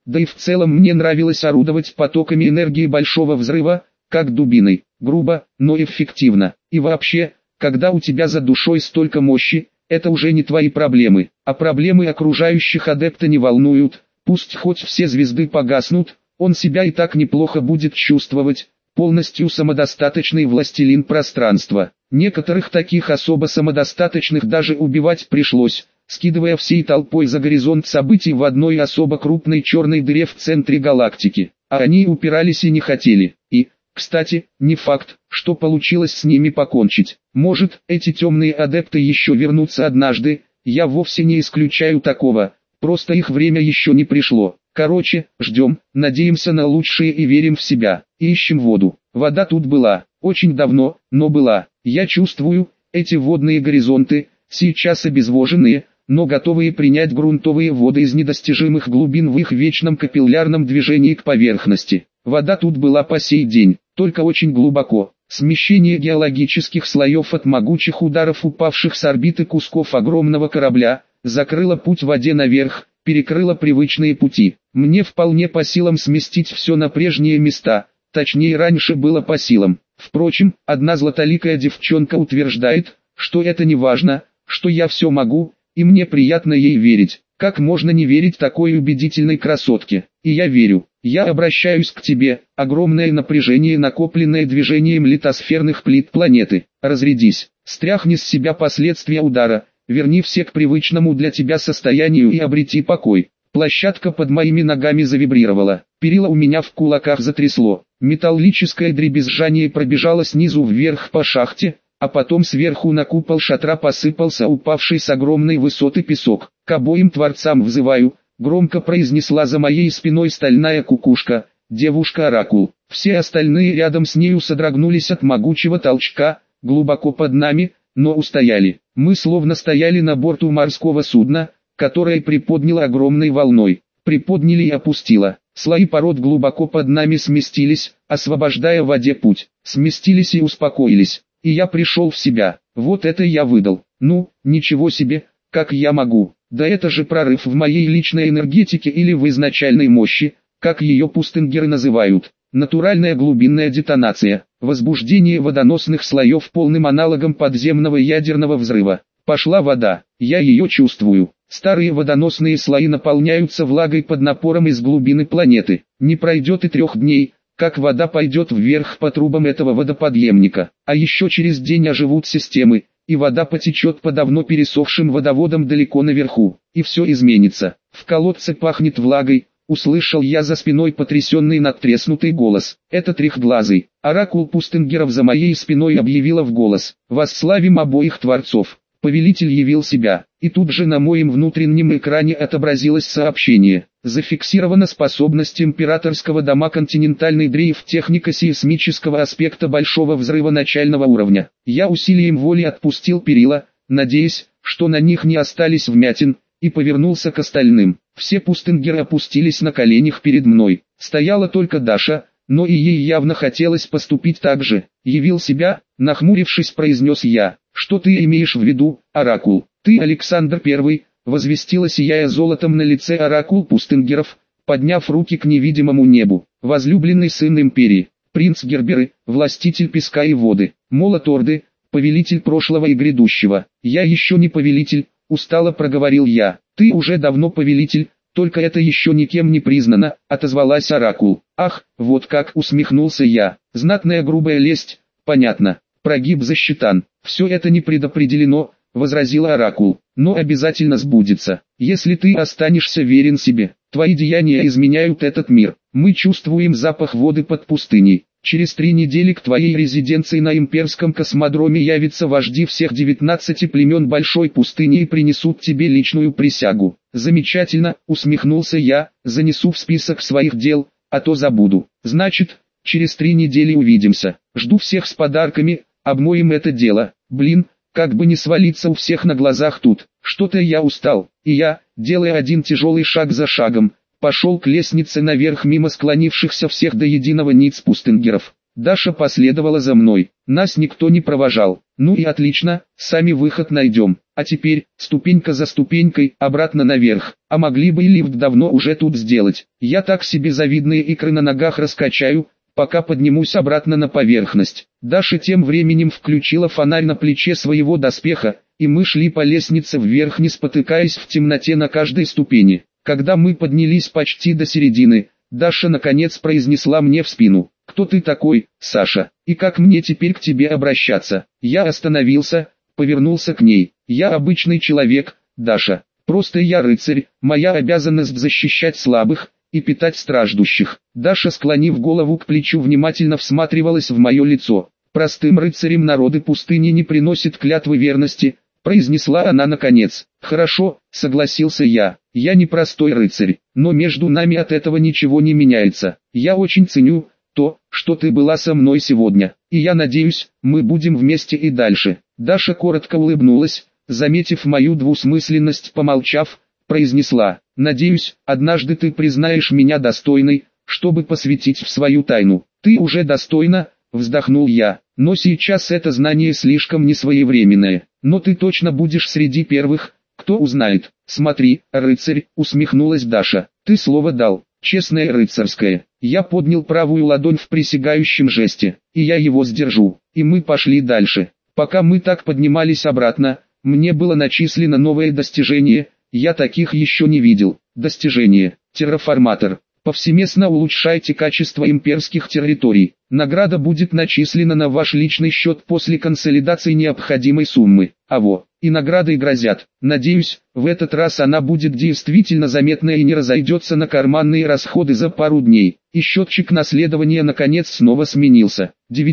да и в целом мне нравилось орудовать потоками энергии большого взрыва, как дубиной, грубо, но эффективно. И вообще, когда у тебя за душой столько мощи, это уже не твои проблемы, а проблемы окружающих адепта не волнуют, пусть хоть все звезды погаснут, он себя и так неплохо будет чувствовать, полностью самодостаточный властелин пространства. Некоторых таких особо самодостаточных даже убивать пришлось, скидывая всей толпой за горизонт событий в одной особо крупной черной дыре в центре галактики. А они упирались и не хотели. И, кстати, не факт, что получилось с ними покончить. Может, эти темные адепты еще вернутся однажды, я вовсе не исключаю такого, просто их время еще не пришло. Короче, ждем, надеемся на лучшее и верим в себя, и ищем воду. Вода тут была, очень давно, но была. Я чувствую, эти водные горизонты, сейчас обезвоженные, но готовые принять грунтовые воды из недостижимых глубин в их вечном капиллярном движении к поверхности. Вода тут была по сей день, только очень глубоко. Смещение геологических слоев от могучих ударов упавших с орбиты кусков огромного корабля, закрыло путь воде наверх, перекрыло привычные пути. Мне вполне по силам сместить все на прежние места, точнее раньше было по силам. Впрочем, одна златоликая девчонка утверждает, что это не важно, что я все могу, и мне приятно ей верить. Как можно не верить такой убедительной красотке? И я верю. Я обращаюсь к тебе, огромное напряжение, накопленное движением литосферных плит планеты. Разрядись, стряхни с себя последствия удара, верни все к привычному для тебя состоянию и обрети покой. Площадка под моими ногами завибрировала, перила у меня в кулаках затрясло, металлическое дребезжание пробежало снизу вверх по шахте, а потом сверху на купол шатра посыпался упавший с огромной высоты песок. К обоим творцам взываю, громко произнесла за моей спиной стальная кукушка, девушка-оракул. Все остальные рядом с нею содрогнулись от могучего толчка, глубоко под нами, но устояли. Мы словно стояли на борту морского судна, которое приподняло огромной волной, приподняли и опустило. Слои пород глубоко под нами сместились, освобождая в воде путь, сместились и успокоились. И я пришел в себя. Вот это я выдал. Ну, ничего себе, как я могу. Да это же прорыв в моей личной энергетике или в изначальной мощи, как ее пустынгеры называют. Натуральная глубинная детонация. Возбуждение водоносных слоев полным аналогом подземного ядерного взрыва. Пошла вода. Я ее чувствую. Старые водоносные слои наполняются влагой под напором из глубины планеты. Не пройдет и 3 дней, как вода пойдет вверх по трубам этого водоподъемника. А еще через день оживут системы, и вода потечет по давно пересохшим водоводам далеко наверху. И все изменится. В колодце пахнет влагой, услышал я за спиной потрясенный надтреснутый голос. Это трехглазый. Оракул пустынгеров за моей спиной объявила в голос. Восславим обоих творцов. Повелитель явил себя, и тут же на моем внутреннем экране отобразилось сообщение. Зафиксирована способность императорского дома континентальный дрейф технико-сейсмического аспекта большого взрыва начального уровня. Я усилием воли отпустил перила, надеясь, что на них не остались вмятин, и повернулся к остальным. Все пустынгеры опустились на коленях перед мной. Стояла только Даша, но и ей явно хотелось поступить так же. Явил себя, нахмурившись, произнес я. Что ты имеешь в виду, оракул? Ты Александр I, возвестила сияя золотом на лице оракул пустынгеров, подняв руки к невидимому небу. Возлюбленный сын империи, принц Герберы, властитель песка и воды, молот Орды, повелитель прошлого и грядущего. Я еще не повелитель, устало проговорил я. Ты уже давно повелитель, только это еще никем не признано, отозвалась оракул. Ах, вот как, усмехнулся я. Знатная грубая лесть, понятно. Прогиб засчитан. Все это не предопределено, возразила оракул, но обязательно сбудется. Если ты останешься верен себе, твои деяния изменяют этот мир. Мы чувствуем запах воды под пустыней. Через 3 недели к твоей резиденции на имперском космодроме явятся вожди всех 19 племен большой пустыни и принесут тебе личную присягу. Замечательно, усмехнулся я, занесу в список своих дел, а то забуду. Значит, через 3 недели увидимся. Жду всех с подарками, обмоем это дело. Блин, как бы не свалиться у всех на глазах тут. Что-то я устал. И я, делая один тяжелый шаг за шагом, пошел к лестнице наверх мимо склонившихся всех до единого ниц пустынгеров. Даша последовала за мной. Нас никто не провожал. Ну и отлично, сами выход найдем. А теперь, ступенька за ступенькой, обратно наверх. А могли бы и лифт давно уже тут сделать. Я так себе завидные икры на ногах раскачаю, пока поднимусь обратно на поверхность. Даша тем временем включила фонарь на плече своего доспеха, и мы шли по лестнице вверх, не спотыкаясь в темноте на каждой ступени. Когда мы поднялись почти до середины, Даша наконец произнесла мне в спину: «Кто ты такой, Саша, и как мне теперь к тебе обращаться?» Я остановился, повернулся к ней. «Я обычный человек, Даша, просто я рыцарь, моя обязанность защищать слабых и питать страждущих». Даша, склонив голову к плечу, внимательно всматривалась в мое лицо. «Простым рыцарям народы пустыни не приносят клятвы верности», произнесла она наконец. «Хорошо», согласился я, «я не простой рыцарь, но между нами от этого ничего не меняется. Я очень ценю то, что ты была со мной сегодня, и я надеюсь, мы будем вместе и дальше». Даша коротко улыбнулась, заметив мою двусмысленность, помолчав, произнесла: «Надеюсь, однажды ты признаешь меня достойной, чтобы посвятить в свою тайну». «Ты уже достойна», вздохнул я, «но сейчас это знание слишком несвоевременное. Но ты точно будешь среди первых, кто узнает». «Смотри, рыцарь», усмехнулась Даша, «ты слово дал, честное рыцарское». Я поднял правую ладонь в присягающем жесте, и я его сдержу, и мы пошли дальше. Пока мы так поднимались обратно, мне было начислено новое достижение, я таких еще не видел. Достижение: терраформатор. Повсеместно улучшайте качество имперских территорий. Награда будет начислена на ваш личный счет после консолидации необходимой суммы. И награды грозят. Надеюсь, в этот раз она будет действительно заметная и не разойдется на карманные расходы за пару дней. И счетчик наследования наконец снова сменился.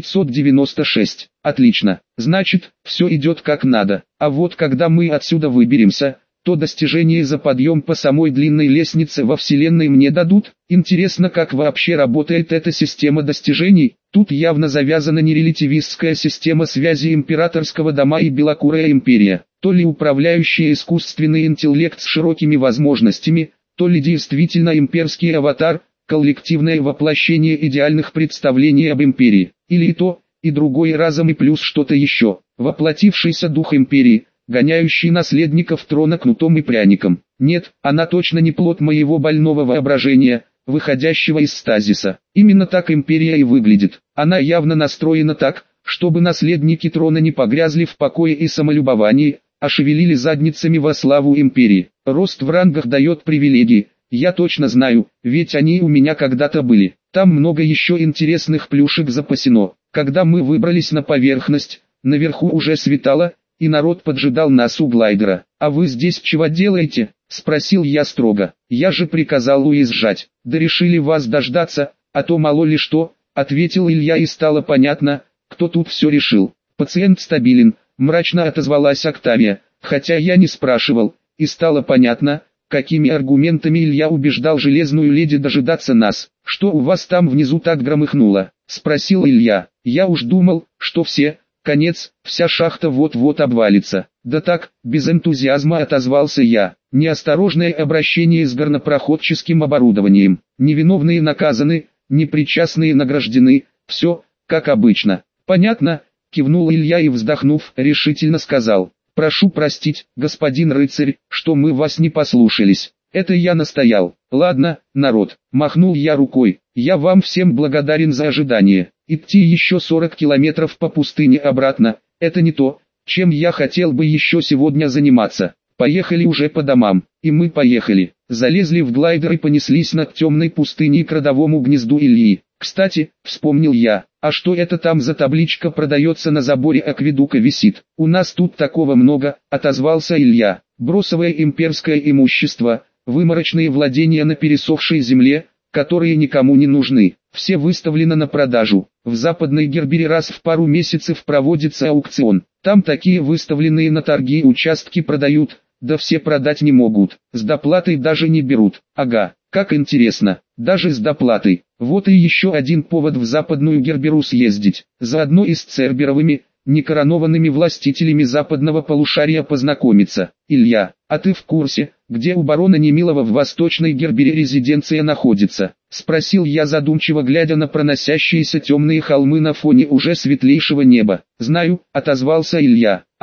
996. Отлично. Значит, все идет как надо. А вот когда мы отсюда выберемся, то достижение за подъем по самой длинной лестнице во Вселенной мне дадут. Интересно, как вообще работает эта система достижений. Тут явно завязана не релятивистская система связи императорского дома и белокурая империя, то ли управляющий искусственный интеллект с широкими возможностями, то ли действительно имперский аватар, коллективное воплощение идеальных представлений об империи, или и то, и другое разом, и плюс что-то еще, воплотившийся дух империи, гоняющий наследников трона кнутом и пряником. Нет, она точно не плод моего больного воображения, выходящего из стазиса. Именно так империя и выглядит. Она явно настроена так, чтобы наследники трона не погрязли в покое и самолюбовании, а шевелили задницами во славу империи. Рост в рангах дает привилегии, я точно знаю, ведь они у меня когда-то были. Там много еще интересных плюшек запасено. Когда мы выбрались на поверхность, наверху уже светало, и народ поджидал нас у глайдера. «А вы здесь чего делаете?» — спросил я строго. «Я же приказал уезжать». «Да решили вас дождаться, а то мало ли что», — ответил Илья, и стало понятно, кто тут все решил. «Пациент стабилен», — мрачно отозвалась Октавия, хотя я не спрашивал, и стало понятно, какими аргументами Илья убеждал железную леди дожидаться нас. «Что у вас там внизу так громыхнуло?» — спросил Илья. «Я уж думал, что все... конец, вся шахта вот-вот обвалится». «Да так», без энтузиазма отозвался я. «Неосторожное обращение с горнопроходческим оборудованием. Невиновные наказаны, непричастные награждены, все, как обычно». «Понятно», кивнул Илья и, вздохнув, решительно сказал: «Прошу простить, господин рыцарь, что мы вас не послушались. Это я настоял». «Ладно, народ», махнул я рукой, «я вам всем благодарен за ожидание. Идти еще 40 километров по пустыне обратно, это не то, чем я хотел бы еще сегодня заниматься. Поехали уже по домам». И мы поехали. Залезли в глайдер и понеслись над темной пустыней к родовому гнезду Ильи. «Кстати», вспомнил я, «а что это там за табличка продается на заборе акведука висит?» «У нас тут такого много», отозвался Илья. «Бросовое имперское имущество, выморочные владения на пересохшей земле, которые никому не нужны, все выставлено на продажу. В Западной Гербере раз в пару месяцев проводится аукцион. Там такие выставленные на торги участки продают, да все продать не могут. С доплатой даже не берут». «Ага, как интересно, даже с доплатой. Вот и еще один повод в Западную Герберу съездить. Заодно и с церберовыми, некоронованными властителями западного полушария познакомиться». «Илья, а ты в курсе, где у барона Немилова в Восточной Гербере резиденция находится?» — спросил я, задумчиво глядя на проносящиеся темные холмы на фоне уже светлейшего неба. «Знаю», — отозвался Илья.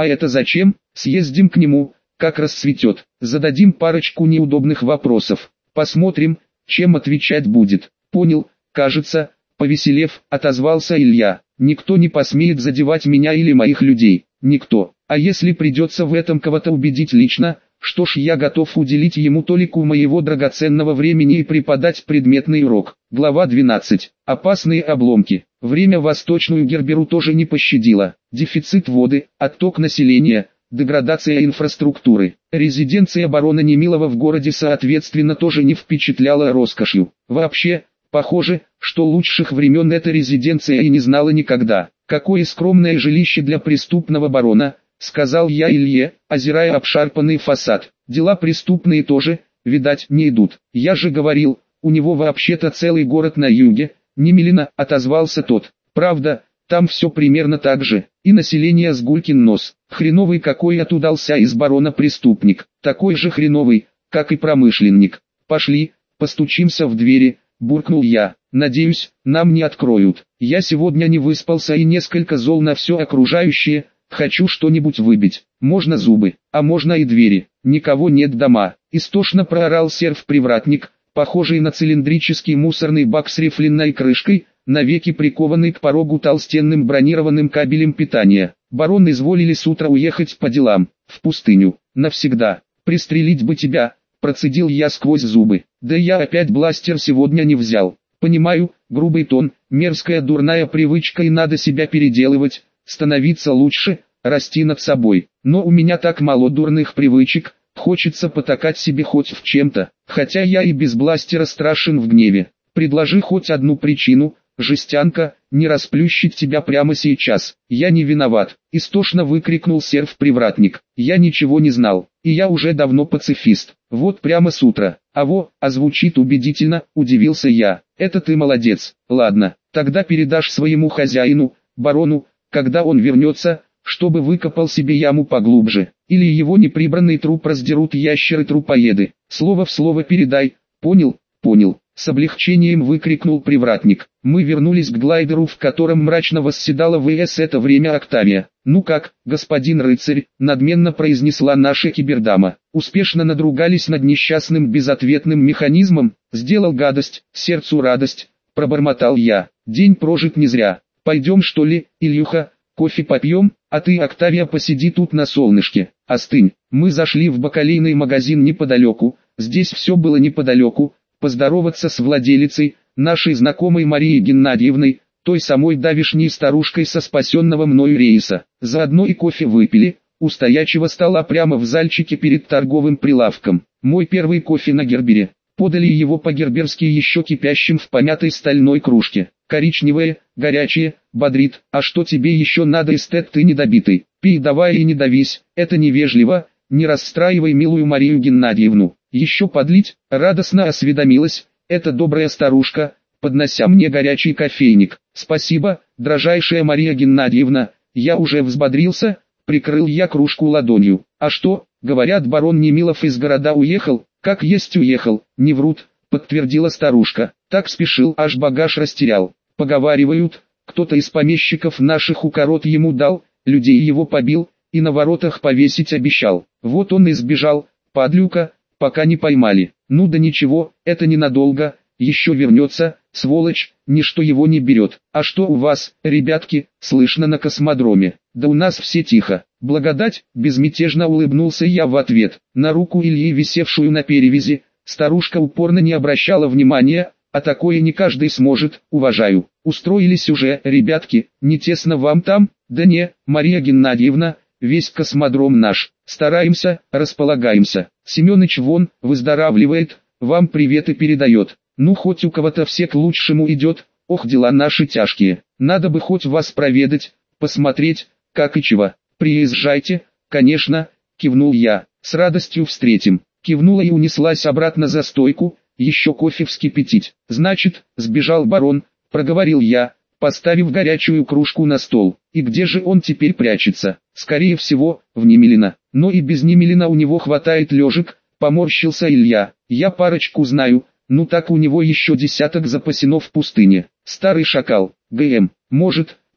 А это зачем? Съездим к нему, как расцветет, зададим парочку неудобных вопросов, посмотрим, чем отвечать будет. Понял, кажется, повеселев, отозвался Илья. Никто не посмеет задевать меня или моих людей, никто. А если придется в этом кого-то убедить лично, что ж, я готов уделить ему толику моего драгоценного времени и преподать предметный урок. Глава 12. Опасные обломки. Время Восточную Герберу тоже не пощадило. Дефицит воды, отток населения, деградация инфраструктуры. Резиденция барона Немилова в городе соответственно тоже не впечатляла роскошью. Вообще, похоже, что лучших времен эта резиденция и не знала никогда. Какое скромное жилище для преступного барона, сказал я Илье, озирая обшарпанный фасад. Дела преступные тоже, видать, не идут. Я же говорил, у него вообще-то целый город на юге. Немедленно отозвался тот. Правда, там все примерно так же. И население с гулькин нос. Хреновый какой отудался из барона преступник. Такой же хреновый, как и промышленник. Пошли, постучимся в двери, буркнул я. Надеюсь, нам не откроют. Я сегодня не выспался и несколько зол на все окружающее. Хочу что-нибудь выбить. Можно зубы, а можно и двери. Никого нет дома. Истошно проорал серф-привратник, похожий на цилиндрический мусорный бак с рифленой крышкой, навеки прикованный к порогу толстенным бронированным кабелем питания. Барон изволили с утра уехать по делам, в пустыню, навсегда. Пристрелить бы тебя, процедил я сквозь зубы. Да я опять бластер сегодня не взял. Понимаю, грубый тон, мерзкая дурная привычка и надо себя переделывать, становиться лучше, расти над собой. Но у меня так мало дурных привычек, хочется потакать себе хоть в чем-то, хотя я и без бластера страшен в гневе. Предложи хоть одну причину, жестянка, не расплющить тебя прямо сейчас. Я не виноват, истошно выкрикнул серф-привратник. Я ничего не знал, и я уже давно пацифист. Вот прямо с утра. А звучит убедительно, удивился я. Это ты молодец. Ладно, тогда передашь своему хозяину, барону, когда он вернется, чтобы выкопал себе яму поглубже, или его неприбранный труп раздерут ящеры-трупоеды. Слово в слово передай, понял, понял. С облегчением выкрикнул привратник. Мы вернулись к глайдеру, в котором мрачно восседала ВС это время Октавия. «Ну как, господин рыцарь», надменно произнесла наша кибердама. Успешно надругались над несчастным безответным механизмом, сделал гадость, сердцу радость, пробормотал я. День прожит не зря. Пойдем что ли, Илюха, кофе попьем, а ты, Октавия, посиди тут на солнышке, остынь. Мы зашли в бакалейный магазин неподалеку, здесь все было неподалеку, поздороваться с владелицей, нашей знакомой Марией Геннадьевной, той самой давишней старушкой со спасенного мною рейса. Заодно и кофе выпили, у стоячего стола прямо в зальчике перед торговым прилавком. Мой первый кофе на Гербере. Подали его по-герберски еще кипящим в помятой стальной кружке. Коричневое, горячее, бодрит. А что тебе еще надо, эстет ты недобитый? Пей давай и не давись, это невежливо, не расстраивай милую Марию Геннадьевну. Еще подлить, радостно осведомилась, эта добрая старушка, поднося мне горячий кофейник. Спасибо, дрожайшая Мария Геннадьевна, я уже взбодрился, прикрыл я кружку ладонью. А что, говорят, барон Немилов из города уехал? Как есть уехал, не врут, подтвердила старушка. Так спешил, аж багаж растерял. Поговаривают, кто-то из помещиков наших укорот ему дал, людей его побил, и на воротах повесить обещал. Вот он и сбежал, падлюка, пока не поймали. Ну да ничего, это ненадолго, еще вернется, сволочь, ничто его не берет. А что у вас, ребятки, слышно на космодроме? Да у нас все тихо. Благодать, безмятежно улыбнулся я в ответ. На руку Ильи, висевшую на перевязи, старушка упорно не обращала внимания, а такое не каждый сможет, уважаю. Устроились уже, ребятки, не тесно вам там? Да не, Мария Геннадьевна, весь космодром наш. Стараемся, располагаемся. Семёныч вон, выздоравливает, вам приветы передает. Ну хоть у кого-то все к лучшему идет, ох дела наши тяжкие. Надо бы хоть вас проведать, посмотреть, как и чего. Приезжайте, конечно, кивнул я, с радостью встретим. Кивнула и унеслась обратно за стойку, еще кофе вскипятить. Значит, сбежал барон, проговорил я, поставив горячую кружку на стол. И где же он теперь прячется? Скорее всего, в Немелино. Но и без Немелина у него хватает лежек, поморщился Илья. Я парочку знаю, ну так у него еще десяток запасено в пустыне. Старый шакал, ГМ, может,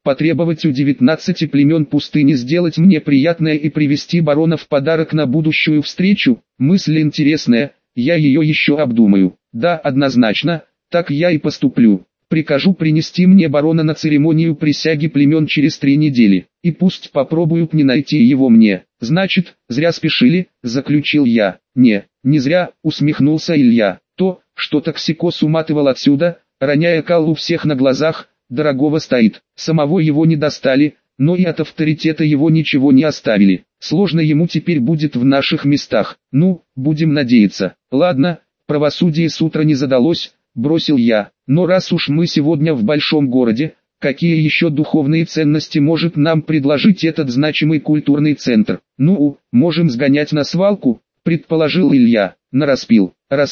потребовать у 19 племен пустыни сделать мне приятное и привезти барона в подарок на будущую встречу? Мысль интересная, я ее еще обдумаю. Да, однозначно, так я и поступлю. Прикажу принести мне барона на церемонию присяги племен через 3 недели, и пусть попробуют не найти его мне. Значит, зря спешили, заключил я. Не зря, усмехнулся Илья. То, что токсикоз уматывал отсюда, роняя кал у всех на глазах, дорогого стоит. Самого его не достали, но и от авторитета его ничего не оставили. Сложно ему теперь будет в наших местах. Ну, будем надеяться. Ладно, правосудие с утра не задалось, бросил я. Но раз уж мы сегодня в большом городе, какие еще духовные ценности может нам предложить этот значимый культурный центр? Ну, можем сгонять на свалку, предположил Илья. На распил.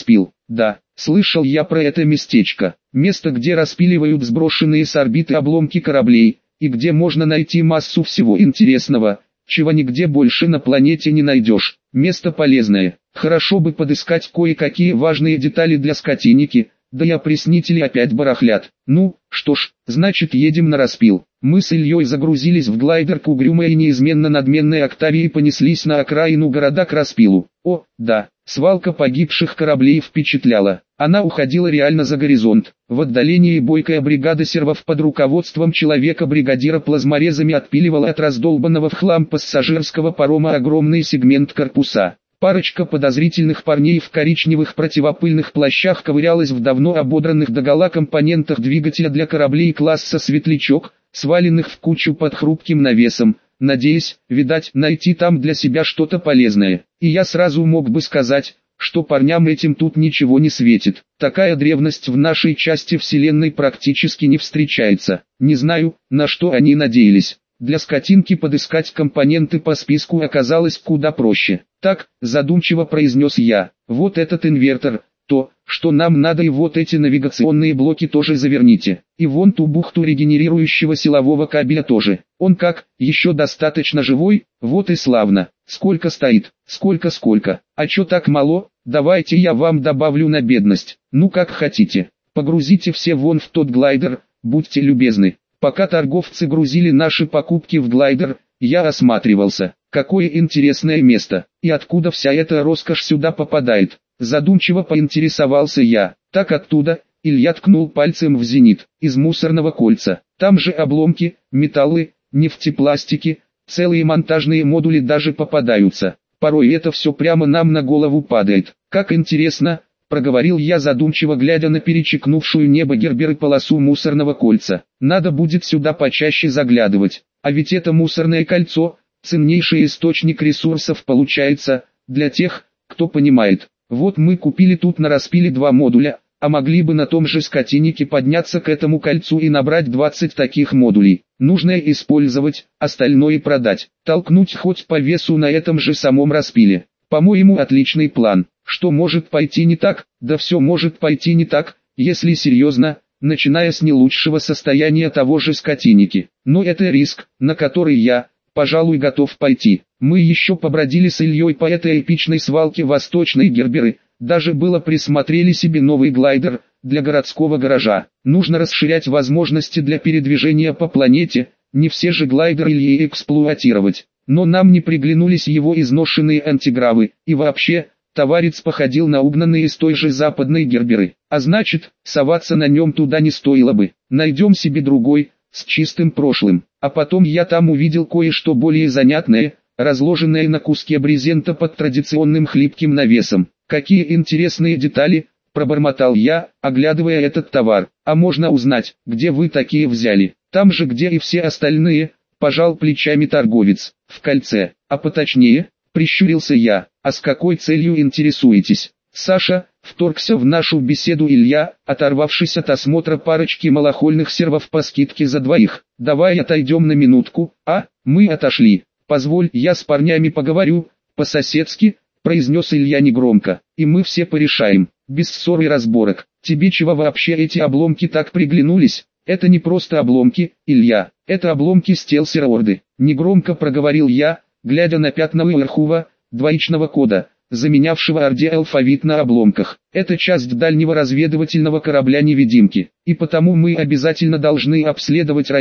Да, слышал я про это местечко. Место, где распиливают сброшенные с орбиты обломки кораблей, и где можно найти массу всего интересного, чего нигде больше на планете не найдешь. Место полезное. Хорошо бы подыскать кое-какие важные детали для скотинники, да и опреснители опять барахлят. Ну, что ж, значит едем на распил. Мы с Ильей загрузились в глайдер к угрюмой и неизменно надменной Октавии и понеслись на окраину города к распилу. О, да, свалка погибших кораблей впечатляла. Она уходила реально за горизонт. В отдалении бойкая бригада сервов под руководством человека-бригадира плазморезами отпиливала от раздолбанного в хлам пассажирского парома огромный сегмент корпуса. Парочка подозрительных парней в коричневых противопыльных плащах ковырялась в давно ободранных догола компонентах двигателя для кораблей класса «Светлячок», сваленных в кучу под хрупким навесом, надеясь, видать, найти там для себя что-то полезное. И я сразу мог бы сказать, что парням этим тут ничего не светит. Такая древность в нашей части вселенной практически не встречается. Не знаю, на что они надеялись. Для скотинки подыскать компоненты по списку оказалось куда проще. Так, задумчиво произнес я, вот этот инвертор, то, что нам надо, и вот эти навигационные блоки тоже заверните. И вон ту бухту регенерирующего силового кабеля тоже. Он как, еще достаточно живой? Вот и славно. Сколько стоит? Сколько? А чё так мало? Давайте я вам добавлю на бедность. Ну как хотите. Погрузите все вон в тот глайдер, будьте любезны. Пока торговцы грузили наши покупки в глайдер, я осматривался. Какое интересное место, и откуда вся эта роскошь сюда попадает. Задумчиво поинтересовался я. Так оттуда, Илья ткнул пальцем в зенит, из мусорного кольца. Там же обломки, металлы, нефтепластики, целые монтажные модули даже попадаются. Порой это все прямо нам на голову падает. Как интересно, проговорил я задумчиво, глядя на перечеркнувшую небо Герберы полосу мусорного кольца. Надо будет сюда почаще заглядывать. А ведь это мусорное кольцо, ценнейший источник ресурсов получается, для тех, кто понимает. Вот мы купили тут на распиле 2 модуля, а могли бы на том же скотиннике подняться к этому кольцу и набрать 20 таких модулей. Нужное использовать, остальное продать. Толкнуть хоть по весу на этом же самом распиле. По-моему, отличный план. Что может пойти не так? Да все может пойти не так, если серьезно, начиная с не лучшего состояния того же скотинники. Но это риск, на который я, пожалуй, готов пойти. Мы еще побродили с Ильей по этой эпичной свалке Восточной Герберы, даже было присмотрели себе новый глайдер для городского гаража. Нужно расширять возможности для передвижения по планете, не все же глайдеры Ильи эксплуатировать. Но нам не приглянулись его изношенные антигравы, и вообще, товарец походил на угнанные из той же западной Герберы. А значит, соваться на нем туда не стоило бы. Найдем себе другой, с чистым прошлым. А потом я там увидел кое-что более занятное, разложенное на куске брезента под традиционным хлипким навесом. Какие интересные детали, пробормотал я, оглядывая этот товар. А можно узнать, где вы такие взяли? Там же, где и все остальные, пожал плечами торговец. В кольце, а поточнее, прищурился я. А с какой целью интересуетесь? Саша, вторгся в нашу беседу Илья, оторвавшись от осмотра парочки малохольных сервов по скидке за 2. Давай отойдем на минутку, а? Мы отошли. Позволь, я с парнями поговорю, по-соседски, произнес Илья негромко. И мы все порешаем, без ссор и разборок. Тебе чего вообще эти обломки так приглянулись? Это не просто обломки, Илья, это обломки стелсер-орды. Негромко проговорил я, глядя на пятна Уэрхува, двоичного кода, заменявшего Орде алфавит на обломках. Это часть дальнего разведывательного корабля-невидимки. И потому мы обязательно должны обследовать район,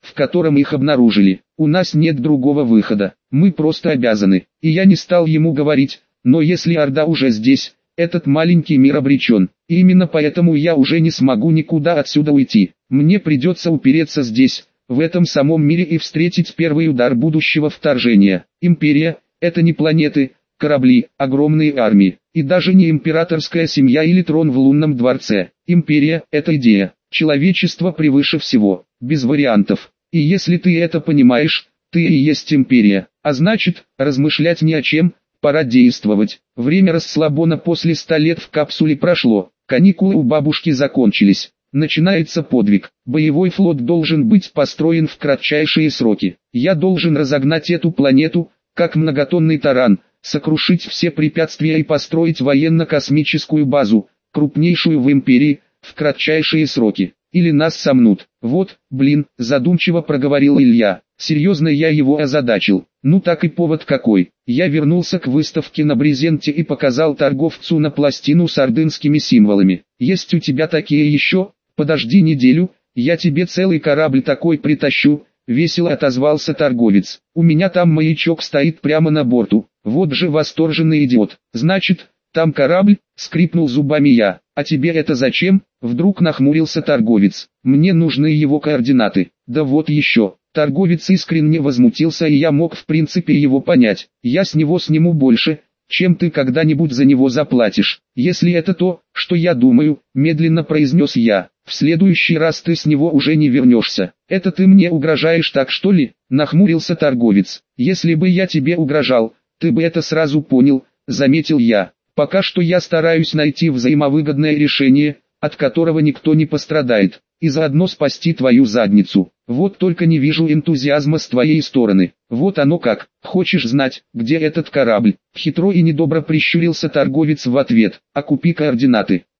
в котором их обнаружили. У нас нет другого выхода, мы просто обязаны. И я не стал ему говорить, но если Орда уже здесь, этот маленький мир обречен. И именно поэтому я уже не смогу никуда отсюда уйти. Мне придется упереться здесь, в этом самом мире и встретить первый удар будущего вторжения. Империя – это не планеты, корабли, огромные армии, и даже не императорская семья или трон в лунном дворце. Империя – это идея, человечество превыше всего, без вариантов. И если ты это понимаешь, ты и есть империя. А значит, размышлять ни о чем, пора действовать. Время расслабона после 100 лет в капсуле прошло, каникулы у бабушки закончились. Начинается подвиг. Боевой флот должен быть построен в кратчайшие сроки. Я должен разогнать эту планету, как многотонный таран, сокрушить все препятствия и построить военно-космическую базу, крупнейшую в империи, в кратчайшие сроки. Или нас сомнут. Вот, блин, задумчиво проговорил Илья. Серьезно, я его озадачил. Ну так и повод какой. Я вернулся к выставке на брезенте и показал торговцу на пластину с ордынскими символами. Есть у тебя такие еще? Подожди неделю, я тебе целый корабль такой притащу, весело отозвался торговец. У меня там маячок стоит прямо на борту. Вот же восторженный идиот. Значит, там корабль, скрипнул зубами я. А тебе это зачем? Вдруг нахмурился торговец. Мне нужны его координаты. Да вот еще. Торговец искренне возмутился, и я мог в принципе его понять. Я с него сниму больше, чем ты когда-нибудь за него заплатишь. Если это то, что я думаю, медленно произнес я, в следующий раз ты с него уже не вернешься. Это ты мне угрожаешь, так что ли? Нахмурился торговец. Если бы я тебе угрожал, ты бы это сразу понял, заметил я. Пока что я стараюсь найти взаимовыгодное решение, от которого никто не пострадает, и заодно спасти твою задницу. Вот только не вижу энтузиазма с твоей стороны. Вот оно как. Хочешь знать, где этот корабль? Хитро и недобро прищурился торговец в ответ. А купи координаты.